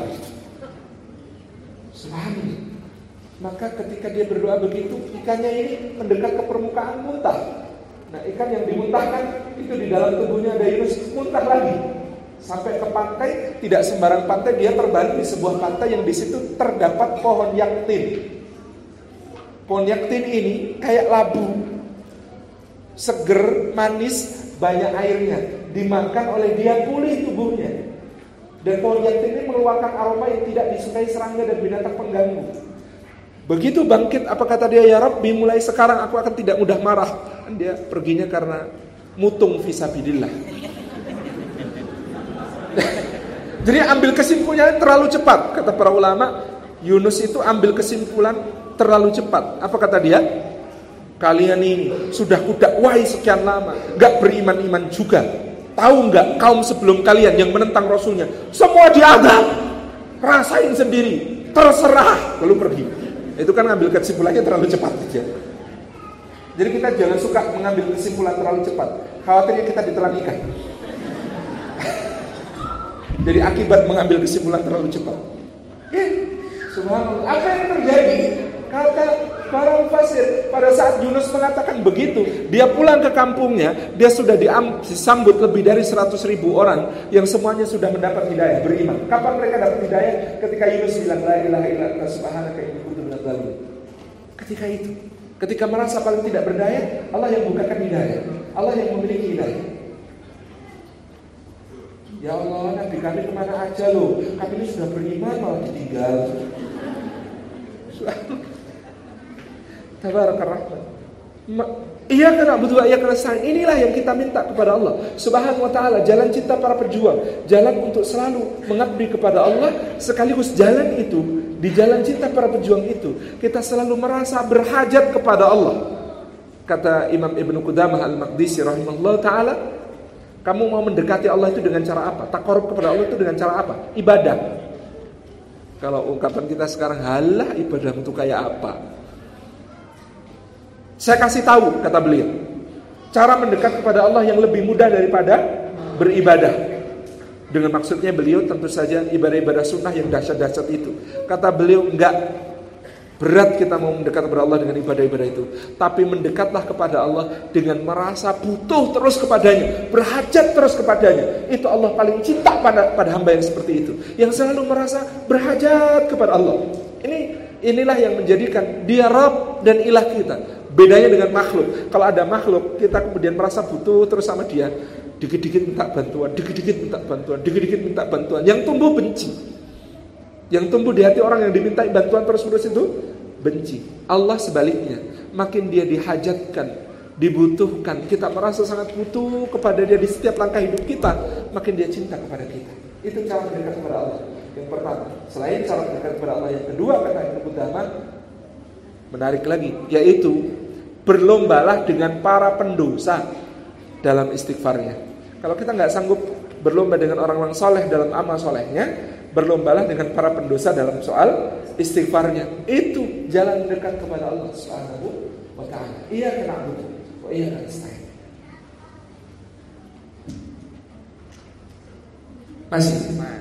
Subhanallah. Maka ketika dia berdoa begitu, ikannya ini mendekat ke permukaan, muntah. Nah, ikan yang dimuntahkan itu di dalam tubuhnya ada Yunus, muntah lagi. Sampai ke pantai, tidak sembarang pantai, dia terbalik di sebuah pantai yang di situ terdapat pohon yaktin. Pohon yaktin ini kayak labu, seger, manis, banyak airnya. Dimakan oleh dia, pulih tubuhnya. Dan pohon yaktin ini mengeluarkan aroma yang tidak disukai serangga dan binatang pengganggu. Begitu bangkit, apa kata dia? Ya Rabbi, mulai sekarang aku akan tidak mudah marah. Dan dia perginya karena mutung fisabilillah. Jadi ambil kesimpulannya terlalu cepat. Kata para ulama, Yunus itu ambil kesimpulan terlalu cepat. Apa kata dia? Kalian ini sudah kudakwai sekian lama, gak beriman-iman juga. Tahu gak kaum sebelum kalian yang menentang Rasulnya, semua diadab. Rasain sendiri, terserah. Lalu pergi. Itu kan ngambil kesimpulannya terlalu cepat aja. Jadi kita jangan suka mengambil kesimpulan terlalu cepat. Khawatirnya kita ditelan ikan. Jadi akibat mengambil kesimpulan terlalu cepat. Subhanallah. Apa yang terjadi? Kata para mufassir, pada saat Yunus mengatakan begitu, dia pulang ke kampungnya, dia sudah disambut lebih dari 100.000 orang yang semuanya sudah mendapat hidayah, beriman. Kapan mereka dapat hidayah? Ketika Yunus bilang la ilaha illa anta subhanaka inni kuntu minadh dhalimin. Ketika itu, ketika merasa paling tidak berdaya, Allah yang bukakan hidayah, Allah yang memiliki hidayah. Ya Allah, Nabi kami kemana aja loh? Kami ini sudah beriman malah ditinggal. Tabarakallah. Iya kena butuh iya kena sayang. Inilah yang kita minta kepada Allah Subhanahu wa taala, jalan cinta para pejuang, jalan untuk selalu mengabdi kepada Allah, sekaligus jalan itu, di jalan cinta para pejuang itu kita selalu merasa berhajat kepada Allah. Kata Imam Ibnu Qudamah Al-Maqdisi rahimahullah taala, kamu mau mendekati Allah itu dengan cara apa? Taqarrub kepada Allah itu dengan cara apa? Ibadah. Kalau ungkapan kita sekarang, halah ibadah itu kayak apa? Saya kasih tahu, kata beliau, cara mendekat kepada Allah yang lebih mudah daripada beribadah. Dengan maksudnya beliau tentu saja ibadah-ibadah sunnah yang dahsyat-dahsyat itu. Kata beliau, enggak berat kita mau mendekat kepada Allah dengan ibadah-ibadah itu, tapi mendekatlah kepada Allah dengan merasa butuh terus kepadanya, berhajat terus kepadanya. Itu Allah paling cinta pada hamba yang seperti itu, yang selalu merasa berhajat kepada Allah. Inilah yang menjadikan dia Rabb dan ilah kita. Bedanya dengan makhluk. Kalau ada makhluk, kita kemudian merasa butuh terus sama dia, dikit-dikit minta bantuan, dikit-dikit minta bantuan, dikit-dikit minta bantuan. Yang tumbuh benci. Yang tumbuh di hati orang yang diminta bantuan terus-menerus itu benci. Allah sebaliknya, makin dia dihajatkan, dibutuhkan, kita merasa sangat butuh kepada dia di setiap langkah hidup kita, makin dia cinta kepada kita. Itu cara mendekat kepada Allah yang pertama. Selain cara mendekat kepada Allah yang kedua, kata Ibnu Qudamah, menarik lagi, yaitu berlombalah dengan para pendosa dalam istighfarnya. Kalau kita nggak sanggup berlomba dengan orang-orang soleh dalam amal solehnya, berlombalah dengan para pendosa dalam soal istighfarnya. Itu jalan dekat kepada Allah Subhanahu wa ta'ala. Iya kena butuh, iya kena nasta'in. Masih.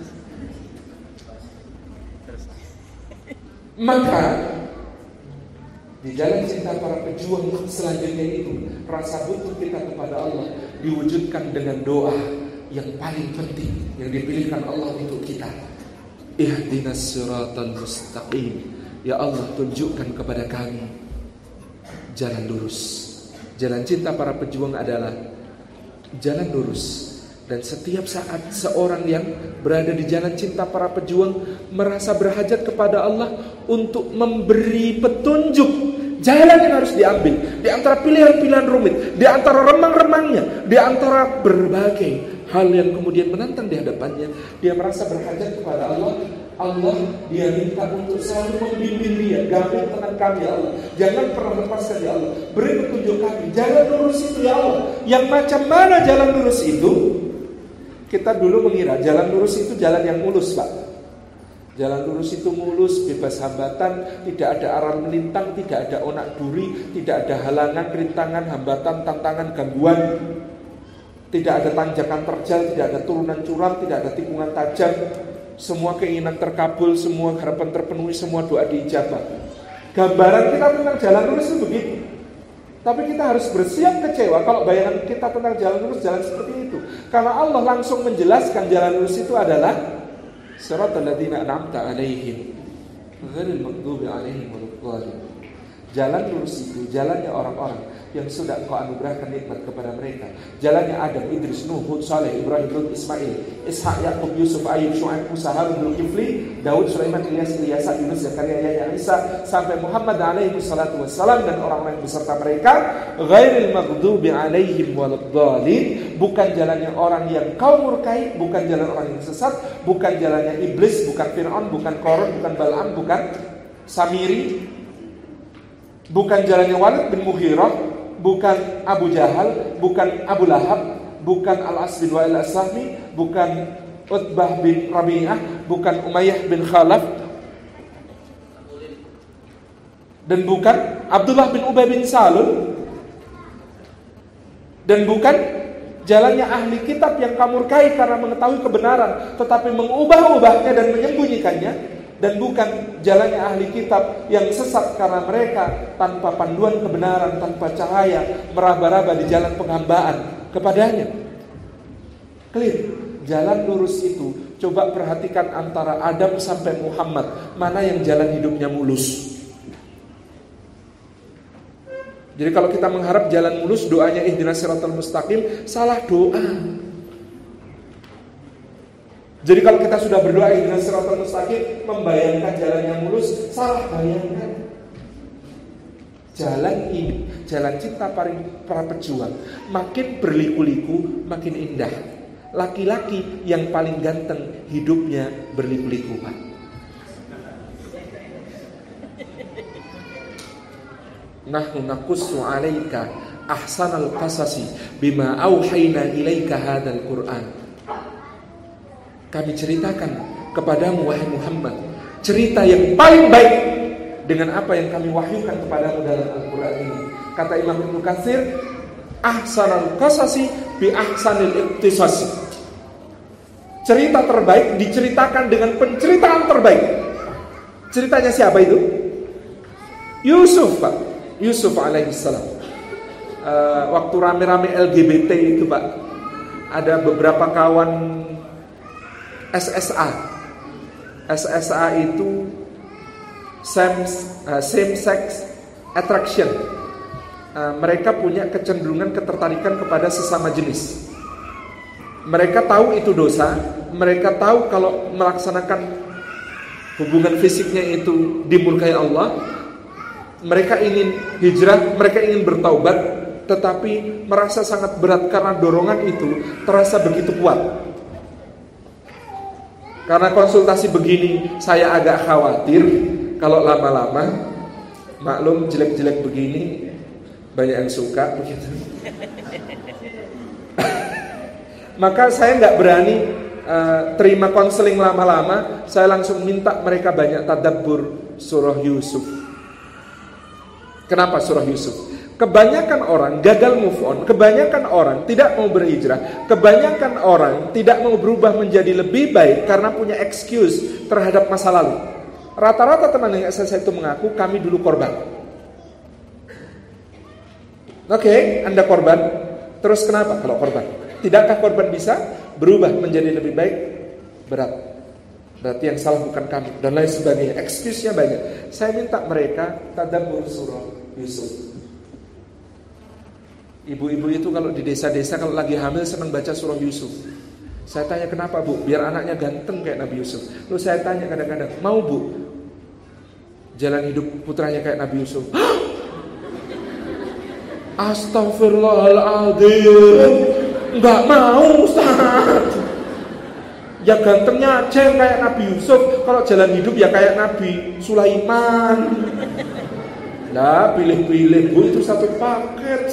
Maka di jalan cinta para pejuang selanjutnya itu, rasa butuh kita kepada Allah diwujudkan dengan doa yang paling penting yang dipilihkan Allah untuk kita. Ihdinas siratal mustaqim. Ya Allah, tunjukkan kepada kami jalan lurus. Jalan cinta para pejuang adalah jalan lurus Dan setiap saat seorang yang berada di jalan cinta para pejuang merasa berhajat kepada Allah untuk memberi petunjuk jalan yang harus diambil di antara pilihan-pilihan rumit, di antara remang-remangnya, di antara berbagai hal yang kemudian menantang di hadapannya. Dia merasa berhajat kepada Allah. Allah dia minta untuk selalu membimbing dia. Gambir tangan kami ya Allah, jangan pernah lepaskan ya Allah, beri petunjuk kami jalan lurus itu ya Allah. Yang macam mana jalan lurus itu? Kita dulu mengira jalan lurus itu jalan yang mulus, Pak. Jalan lurus itu mulus, bebas hambatan, tidak ada aral melintang, tidak ada onak duri, tidak ada halangan, rintangan, hambatan, tantangan, gangguan. Tidak ada tanjakan terjal, tidak ada turunan curam, tidak ada tikungan tajam. Semua keinginan terkabul, semua harapan terpenuhi, semua doa diijabah. Gambaran kita tentang jalan lurus itu begitu. Tapi kita harus bersiap kecewa kalau bayangan kita tentang jalan lurus jalan seperti itu. Karena Allah langsung menjelaskan jalan lurus itu adalah siratal ladzina an'amta 'alaihim ghairil maghdubi 'alaihim waladdallin. Jalan lurus itu jalannya orang-orang yang sudah Engkau anugerahkan nikmat kepada mereka. Jalannya Adam, Idris, Nuh, Hud, Saleh, Ibrahim, Lut, Ismail, Ishak, Yakub, Yusuf, Ayub, Syuaib, Musa, Harun, Zulkifli, Daud, Sulaiman, Ilyas, Ilyasa, Yunus, Zakaria, Yahya, Isa, sampai Muhammad alaihi salatu wassalam dan orang-orang beserta mereka. Ghairil maghdubi alaihim waladdallin, bukan jalannya orang yang kau murkai, bukan jalan orang yang sesat, bukan jalannya iblis, bukan Fir'aun, bukan Qarun, bukan Bal'am, bukan Samiri, bukan jalannya Walid bin Mughirah, bukan Abu Jahal, bukan Abu Lahab, bukan Al-As bin Wa'il As-Sahmi, bukan Utbah bin Rabi'ah, bukan Umayyah bin Khalaf, dan bukan Abdullah bin Ubay bin Salul, dan bukan jalannya ahli kitab yang kamu murkai karena mengetahui kebenaran tetapi mengubah-ubahnya dan menyembunyikannya. Dan bukan jalannya ahli kitab yang sesat karena mereka tanpa panduan kebenaran, tanpa cahaya, meraba-raba di jalan penghambaan kepadanya. Clear. Jalan lurus itu, coba perhatikan antara Adam sampai Muhammad, mana yang jalan hidupnya mulus. Jadi kalau kita mengharap jalan mulus, doanya ihdinas siratal mustaqim, salah doa. Jadi kalau kita sudah berdoa ihdinas siratal mustaqim, membayangkan jalan yang mulus, salah bayangkan. Jalan ini, jalan cinta para pejuang, makin berliku-liku, makin indah. Laki-laki yang paling ganteng hidupnya berliku-liku, Pak. Nahnu naqussu 'alaika ahsanal qasasi bima auhayna ilaika hadzal Qur'an. Kami ceritakan kepadamu wahai Muhammad cerita yang paling baik dengan apa yang kami wahyukan kepadamu dalam Al-Quran ini. Kata Imam Ibnu Katsir, ahsanul qasasi bi ahsanil iqtisas. Cerita terbaik diceritakan dengan penceritaan terbaik. Ceritanya siapa itu? Yusuf, Pak. Yusuf alaihissalam. Waktu rame-rame LGBT itu, Pak, ada beberapa kawan SSA. SSA itu same sex attraction. Mereka punya kecenderungan ketertarikan kepada sesama jenis. Mereka tahu itu dosa. Mereka tahu kalau melaksanakan hubungan fisiknya itu dimurkai Allah. Mereka ingin hijrah, mereka ingin bertaubat, tetapi merasa sangat berat karena dorongan itu terasa begitu kuat. Karena konsultasi begini, saya agak khawatir kalau lama-lama, maklum jelek-jelek begini, banyak yang suka begitu. Maka saya nggak berani terima konseling lama-lama. Saya langsung minta mereka banyak tadabbur surah Yusuf. Kenapa surah Yusuf? Kebanyakan orang gagal move on, kebanyakan orang tidak mau berhijrah, kebanyakan orang tidak mau berubah menjadi lebih baik karena punya excuse terhadap masa lalu. Rata-rata teman yang saya itu mengaku kami dulu korban. Oke, Anda korban. Terus kenapa kalau korban? Tidakkah korban bisa berubah menjadi lebih baik? Berat. Berarti yang salah bukan kami dan lain sebagainya. Excuse-nya banyak. Saya minta mereka tadabbur surah Yusuf. Ibu-ibu itu kalau di desa-desa kalau lagi hamil senang baca surah Yusuf. Saya tanya kenapa bu? Biar anaknya ganteng kayak Nabi Yusuf. Lalu saya tanya kadang-kadang, mau bu jalan hidup putranya kayak Nabi Yusuf? Astagfirullahaladzim, nggak mau Ustaz. Ya gantengnya aja yang kayak Nabi Yusuf. Kalau jalan hidup ya kayak Nabi Sulaiman. Nah pilih-pilih bu, itu satu paket.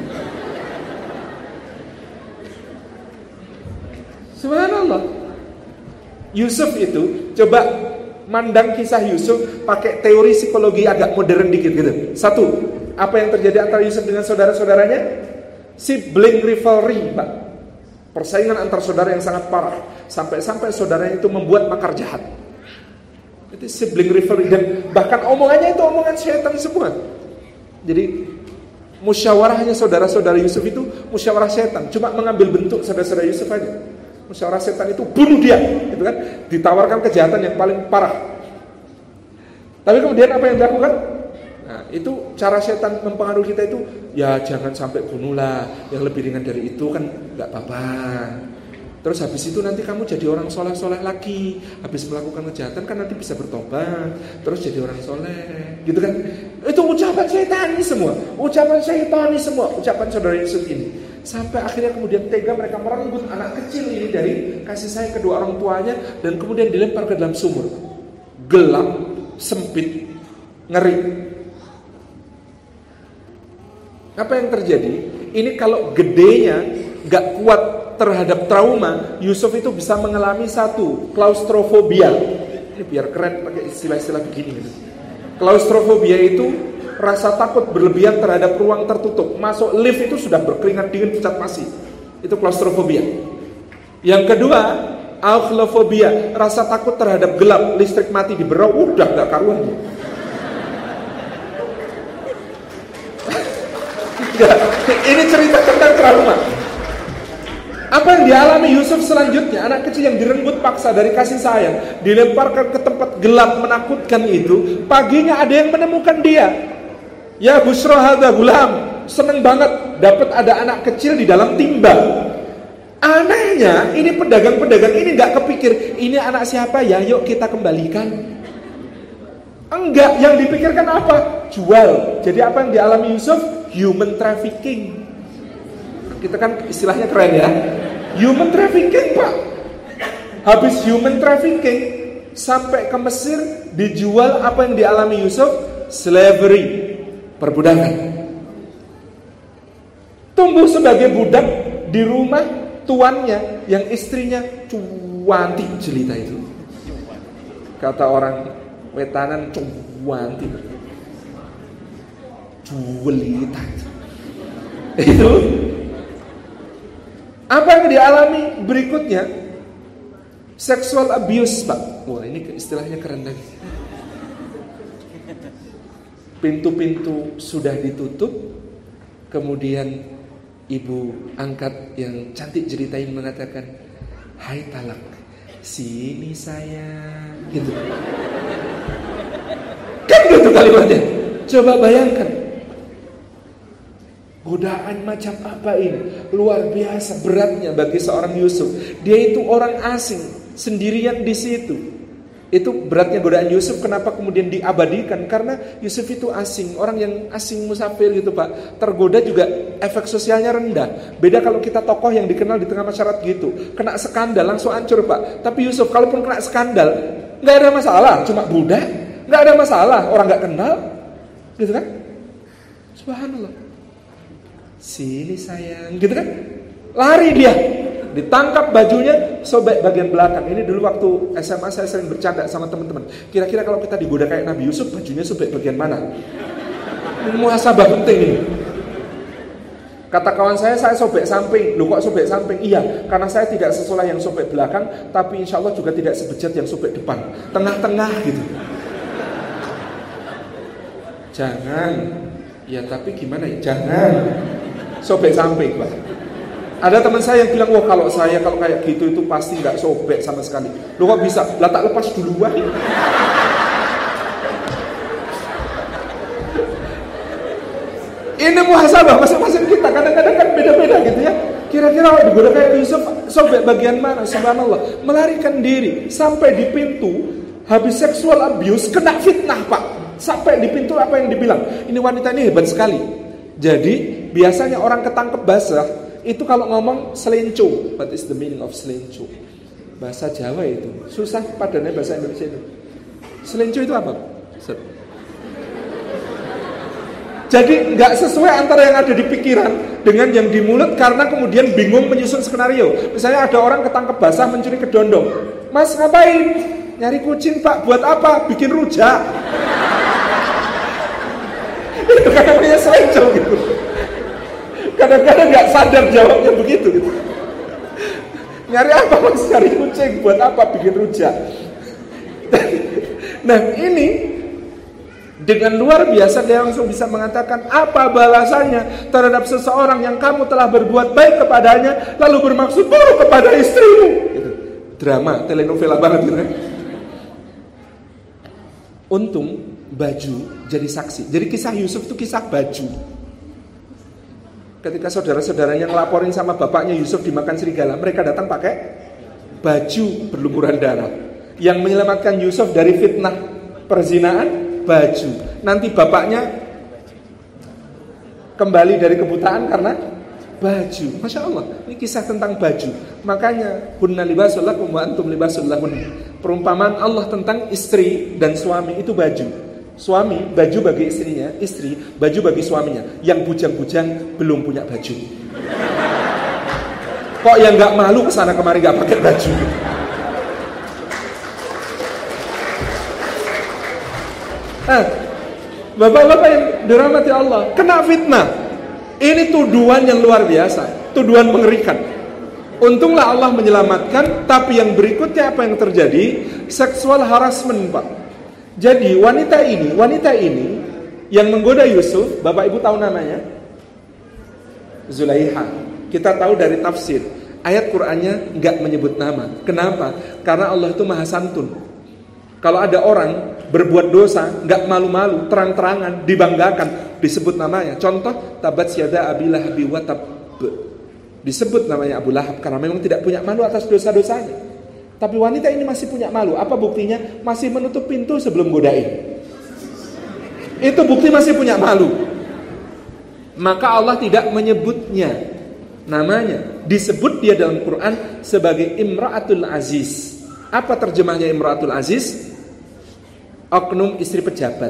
Subhanallah. Yusuf itu, coba mandang kisah Yusuf pakai teori psikologi agak modern dikit gitu. Satu, apa yang terjadi antara Yusuf dengan saudara-saudaranya? Sibling rivalry, Pak. Persaingan antar saudara yang sangat parah. Sampai-sampai saudaranya itu membuat makar jahat. Itu sibling rivalry. Dan bahkan omongannya itu omongan syaitan semua. Jadi musyawarahnya saudara-saudara Yusuf itu musyawarah syaitan. Cuma mengambil bentuk saudara-saudara Yusuf aja. Musyawarah setan itu bunuh dia, gitu kan? Ditawarkan kejahatan yang paling parah. Tapi kemudian apa yang dilakukan? Nah, itu cara setan mempengaruhi kita itu, ya jangan sampai bunuhlah, yang lebih ringan dari itu kan nggak apa-apa. Terus habis itu nanti kamu jadi orang soleh-soleh lagi. Habis melakukan kejahatan kan nanti bisa bertobat, terus jadi orang soleh, gitu kan? Itu ucapan syaitan semua, ucapan syaitan semua, ucapan saudara Yusuf ini. Sampai akhirnya kemudian tega mereka merenggut anak kecil ini dari kasih sayang kedua orang tuanya dan kemudian dilempar ke dalam sumur. Gelap, sempit, ngeri. Apa yang terjadi? Ini kalau gedenya gak kuat terhadap trauma, Yusuf itu bisa mengalami satu, klaustrofobia. Ini biar keren pakai istilah-istilah begini gitu. Klaustrofobia itu rasa takut berlebihan terhadap ruang tertutup. Masuk lift itu sudah berkeringat dingin pucat pasi. Itu klaustrofobia. Yang kedua, aulofobia, rasa takut terhadap gelap. Listrik mati di berau, udah gak karuan. Ini cerita tentang trauma. Apa yang dialami Yusuf selanjutnya? Anak kecil yang direnggut paksa dari kasih sayang, dilemparkan ke tempat gelap menakutkan itu. Paginya ada yang menemukan dia. Ya busra hadza gulam, seneng banget dapat ada anak kecil di dalam timba. Anehnya ini pedagang-pedagang ini gak kepikir ini anak siapa ya, yuk kita kembalikan. Enggak, yang dipikirkan apa? Jual. Jadi apa yang dialami Yusuf? Human trafficking. Kita kan istilahnya keren ya, human trafficking Pak. Habis human trafficking sampai ke Mesir, dijual. Apa yang dialami Yusuf? Slavery, perbudakan. Tumbuh sebagai budak di rumah tuannya yang istrinya cuanti jelita itu. Kata orang wetanan cuanti, jelita itu. Apa yang dialami berikutnya? Sexual abuse, Pak. Wah, ini istilahnya keren lagi. Pintu-pintu sudah ditutup. Kemudian ibu angkat yang cantik ceritain mengatakan, "Hai talak, sini sayang." Gitu. Kan gitu kalimatnya. Coba bayangkan. Godaan macam apa ini? Luar biasa beratnya bagi seorang Yusuf. Dia itu orang asing, sendirian di situ. Itu beratnya godaan Yusuf. Kenapa kemudian diabadikan? Karena Yusuf itu asing, orang yang asing musafir gitu Pak. Tergoda juga efek sosialnya rendah. Beda kalau kita tokoh yang dikenal di tengah masyarakat gitu, kena skandal langsung hancur Pak. Tapi Yusuf kalaupun kena skandal, nggak ada masalah, cuma budak, nggak ada masalah, orang nggak kenal, gitu kan? Subhanallah. Sini sayang, gitu kan? Lari dia, ditangkap bajunya, sobek bagian belakang. Ini dulu waktu SMA saya sering bercanda sama teman-teman. Kira-kira kalau kita digoda kayak Nabi Yusuf, bajunya sobek bagian mana? Ini muhasabah penting ini. Kata kawan saya sobek samping. Loh kok sobek samping? Iya, karena saya tidak sesoleh yang sobek belakang, tapi insya Allah juga tidak sebejat yang sobek depan. Tengah-tengah gitu. Jangan. Ya tapi gimana ya? Jangan sobek samping Pak. Ada teman saya yang bilang, wah kalau kayak gitu itu pasti nggak sobek sama sekali. Loh kok bisa? Lah tak lepas duluan. Ini muhasabah masing-masing kita. Kadang-kadang tergoda kayak Yusuf, sobek bagian mana? Subhanallah, melarikan diri sampai di pintu, habis seksual abuse, kena fitnah Pak. Sampai di pintu apa yang dibilang? Ini wanita ini hebat sekali. Jadi biasanya orang ketangkep basah itu kalau ngomong selenco. What is the meaning of selenco? Bahasa Jawa itu susah padannya bahasa Indonesia itu. Selenco itu apa? Jadi nggak sesuai antara yang ada di pikiran dengan yang di mulut, karena kemudian bingung menyusun skenario. Misalnya ada orang ketangkep basah mencuri kedondong. Mas ngapain? Nyari kucing Pak. Buat apa? Bikin rujak. Itu kan namanya selenco gitu. Kadang-kadang nggak sadar jawabnya begitu gitu. Nyari apa Mas? Nyari kucing. Buat apa? Bikin rujak. Nah ini dengan luar biasa dia langsung bisa mengatakan apa balasannya terhadap seseorang yang kamu telah berbuat baik kepadanya lalu bermaksud buruk kepada istrimu. Gitu. Drama, telenovela banget gitu kan. Untung baju jadi saksi. Jadi kisah Yusuf itu kisah baju. Ketika saudara-saudaranya ngelaporin sama bapaknya Yusuf dimakan serigala, mereka datang pakai baju berlumuran darah. Yang menyelamatkan Yusuf dari fitnah perzinaan, baju. Nanti bapaknya kembali dari kebutaan karena baju. Masya Allah, ini kisah tentang baju. Makanya hunna libasul lakum wa antum libasul lahun. Perumpamaan Allah tentang istri dan suami itu baju. Suami baju bagi istrinya, istri baju bagi suaminya. Yang bujang-bujang belum punya baju. Kok yang nggak malu kesana kemari nggak pakai baju? Bapak-bapak yang dirahmati Allah, kena fitnah. Ini tuduhan yang luar biasa, tuduhan mengerikan. Untunglah Allah menyelamatkan. Tapi yang berikutnya apa yang terjadi? Seksual harassment Pak. Jadi wanita ini yang menggoda Yusuf, Bapak Ibu tahu namanya? Zulaiha. Kita tahu dari tafsir, ayat Qur'annya nggak menyebut nama. Kenapa? Karena Allah itu maha santun. Kalau ada orang berbuat dosa, nggak malu-malu, terang-terangan, dibanggakan, disebut namanya. Contoh, tabat syada Abi Lahab wa tab. Disebut namanya Abu Lahab karena memang tidak punya malu atas dosa-dosanya. Tapi wanita ini masih punya malu. Apa buktinya? Masih menutup pintu sebelum godain. Itu bukti masih punya malu. Maka Allah tidak menyebutnya namanya. Disebut dia dalam Quran sebagai Imra'atul Aziz. Apa terjemahnya Imra'atul Aziz? Oknum istri pejabat.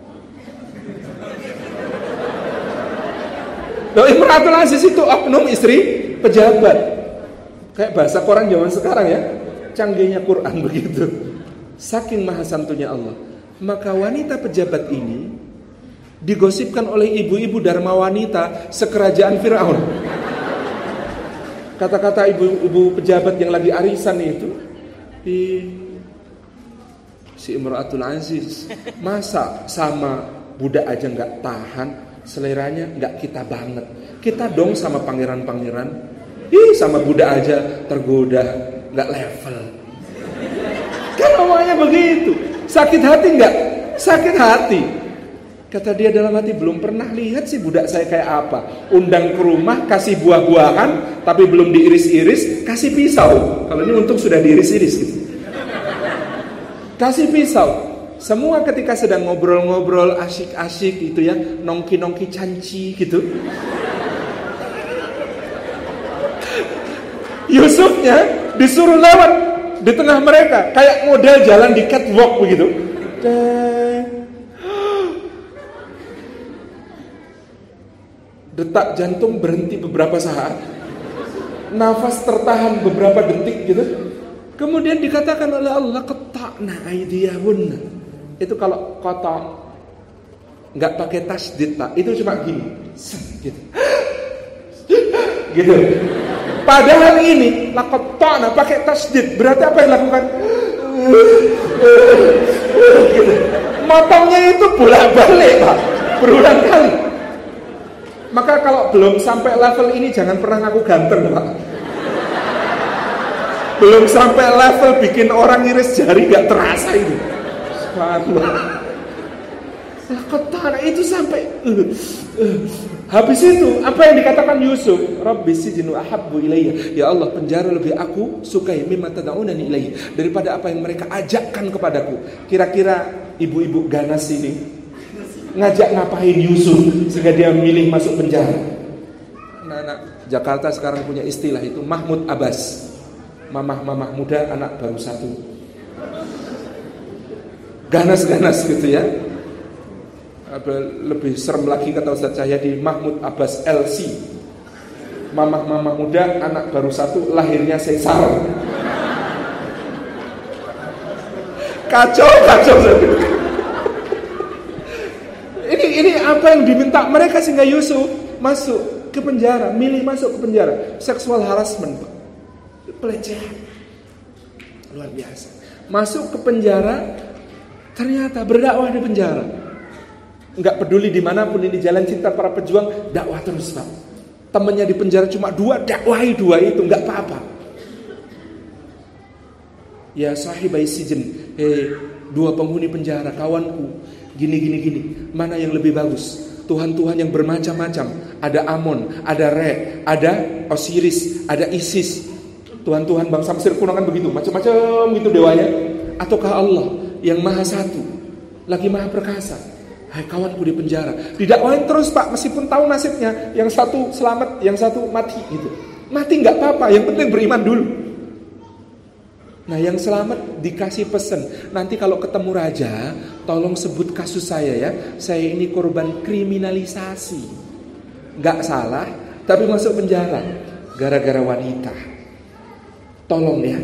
Loh, Imra'atul Aziz itu oknum istri pejabat. Kayak bahasa koran zaman sekarang ya. Canggihnya Quran begitu. Saking maha santunya Allah. Maka wanita pejabat ini digosipkan oleh ibu-ibu dharma wanita sekerajaan Firaun. Kata-kata ibu-ibu pejabat yang lagi arisan itu, si Imra'atul Aziz, masa sama budak aja nggak tahan, seleranya nggak kita banget. Kita dong sama pangeran-pangeran, sama budak aja tergoda, nggak level. Kan omongnya begitu. Sakit hati nggak? Sakit hati. Kata dia dalam hati, belum pernah lihat sih budak saya kayak apa. Undang ke rumah, kasih buah-buahan, tapi belum diiris-iris, kasih pisau. Kalau ini untung sudah diiris-iris gitu. Kasih pisau. Semua ketika sedang ngobrol-ngobrol asyik-asyik gitu ya, nongki-nongki canci gitu. Yusufnya disuruh lewat di tengah mereka, kayak model jalan di catwalk begitu. Detak jantung berhenti beberapa saat, nafas tertahan beberapa detik gitu. Kemudian dikatakan oleh Allah, qata'na aydiyahunna. Itu kalau kotor nggak pakai tasdid tak, itu cuma gini, gitu. Gitu. Padahal ini laqata'na pakai tasdid, berarti apa yang dilakukan? Gitu. Motongnya itu bolak-balik Pak, berulang kali. Maka kalau belum sampai level ini jangan pernah ngaku ganteng Pak. Belum sampai level bikin orang iris jari gak terasa itu. Lakotana itu sampai habis itu apa yang dikatakan Yusuf? Rabbi sijnu ahabbu ilayya. Ya Allah, penjara lebih aku sukai mimma tad'unani ilayhi, daripada apa yang mereka ajakkan kepadaku. Kira-kira ibu-ibu ganas ini ngajak ngapain Yusuf sehingga dia memilih masuk penjara? Anak-anak Jakarta sekarang punya istilah itu, Mahmud Abbas. Mamah-mamah muda anak baru satu. Ganas-ganas gitu ya. Lebih serem lagi kata Ustaz Cahyadi, Mahmud Abbas LC. Mamah-mamah muda anak baru satu, lahirnya sesar. Kacau. Ini apa yang diminta mereka sehingga Yusuf masuk ke penjara, milih masuk ke penjara. Seksual harassment, pelecehan luar biasa. Masuk ke penjara, ternyata berdakwah di penjara. Enggak peduli dimanapun ini jalan cinta para pejuang, dakwah terus Pak. Temennya di penjara cuma 2, dakwahi 2 itu, enggak apa-apa. Ya sahibai sijin, 2 penghuni penjara, kawanku, gini. Mana yang lebih bagus? Tuhan-Tuhan yang bermacam-macam. Ada Amon, ada Re, ada Osiris, ada Isis. Tuhan-Tuhan bangsa Mesir kuno kan begitu, macam-macam gitu dewanya. Ataukah Allah yang maha satu, lagi maha perkasa? Hai kawanku di penjara, didakwain terus Pak, meskipun tahu nasibnya, yang satu selamat, yang satu mati gitu. Mati nggak apa-apa, yang penting beriman dulu. Nah yang selamat dikasih pesan, nanti kalau ketemu raja, tolong sebut kasus saya ya, saya ini korban kriminalisasi. Nggak salah, tapi masuk penjara gara-gara wanita. Tolong ya.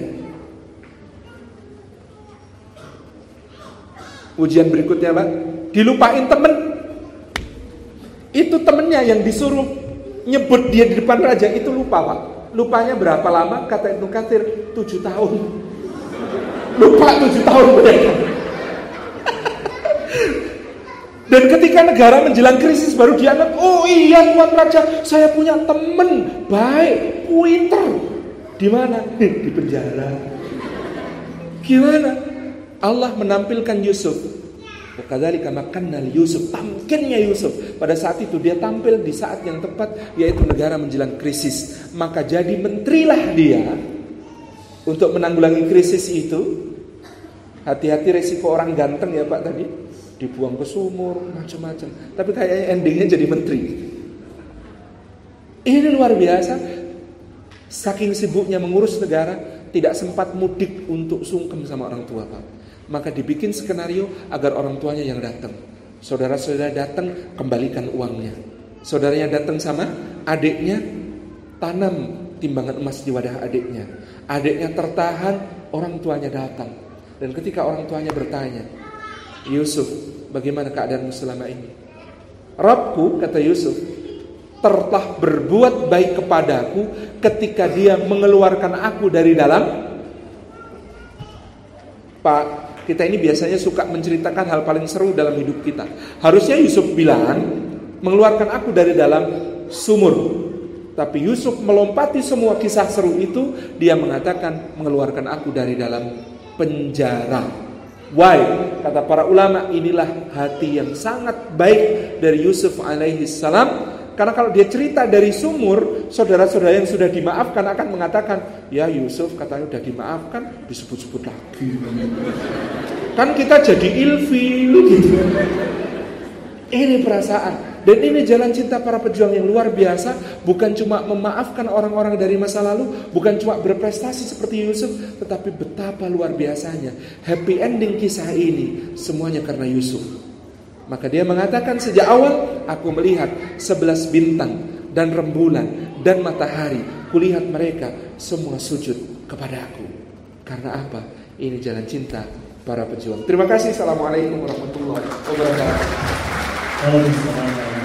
Ujian berikutnya Pak, dilupain temen. Itu temennya yang disuruh nyebut dia di depan raja itu lupa Pak. Lupanya berapa lama? Kata Ibnu Katsir 7 tahun. Lupa 7 tahun mereka. Dan ketika negara menjelang krisis baru dianggap, oh iya Tuan Raja, saya punya temen baik, pinter. Di mana? Di penjara. Gimana? Allah menampilkan Yusuf. Wakadzalika makanna Yusuf, tamkinnya Yusuf. Pada saat itu dia tampil di saat yang tepat, yaitu negara menjelang krisis. Maka jadi menterilah dia untuk menanggulangi krisis itu. Hati-hati resiko orang ganteng ya Pak tadi, dibuang ke sumur, macam-macam. Tapi kayaknya endingnya jadi menteri. Ini luar biasa. Saking sibuknya mengurus negara, tidak sempat mudik untuk sungkem sama orang tua Pak. Maka dibikin skenario agar orang tuanya yang datang. Saudara-saudara datang, kembalikan uangnya. Saudaranya datang sama adiknya, tanam timbangan emas di wadah adiknya. Adiknya tertahan, orang tuanya datang. Dan ketika orang tuanya bertanya, Yusuf, bagaimana keadaanmu selama ini? Rabbku, kata Yusuf, telah berbuat baik kepadaku ketika dia mengeluarkan aku dari dalam. Pak, kita ini biasanya suka menceritakan hal paling seru dalam hidup kita. Harusnya Yusuf bilang, mengeluarkan aku dari dalam sumur. Tapi Yusuf melompati semua kisah seru itu. Dia mengatakan, mengeluarkan aku dari dalam penjara. Why? Kata para ulama, inilah hati yang sangat baik dari Yusuf alaihi salam. Karena kalau dia cerita dari sumur, saudara-saudara yang sudah dimaafkan akan mengatakan, ya Yusuf katanya udah dimaafkan, disebut-sebut lagi. Kan kita jadi ilfil gitu. Ini perasaan. Dan ini jalan cinta para pejuang yang luar biasa. Bukan cuma memaafkan orang-orang dari masa lalu, bukan cuma berprestasi seperti Yusuf, tetapi betapa luar biasanya happy ending kisah ini semuanya karena Yusuf. Maka dia mengatakan, sejak awal aku melihat 11 bintang dan rembulan dan matahari. Kulihat mereka semua sujud kepada aku. Karena apa? Ini jalan cinta para pejuang. Terima kasih. Assalamualaikum warahmatullahi wabarakatuh.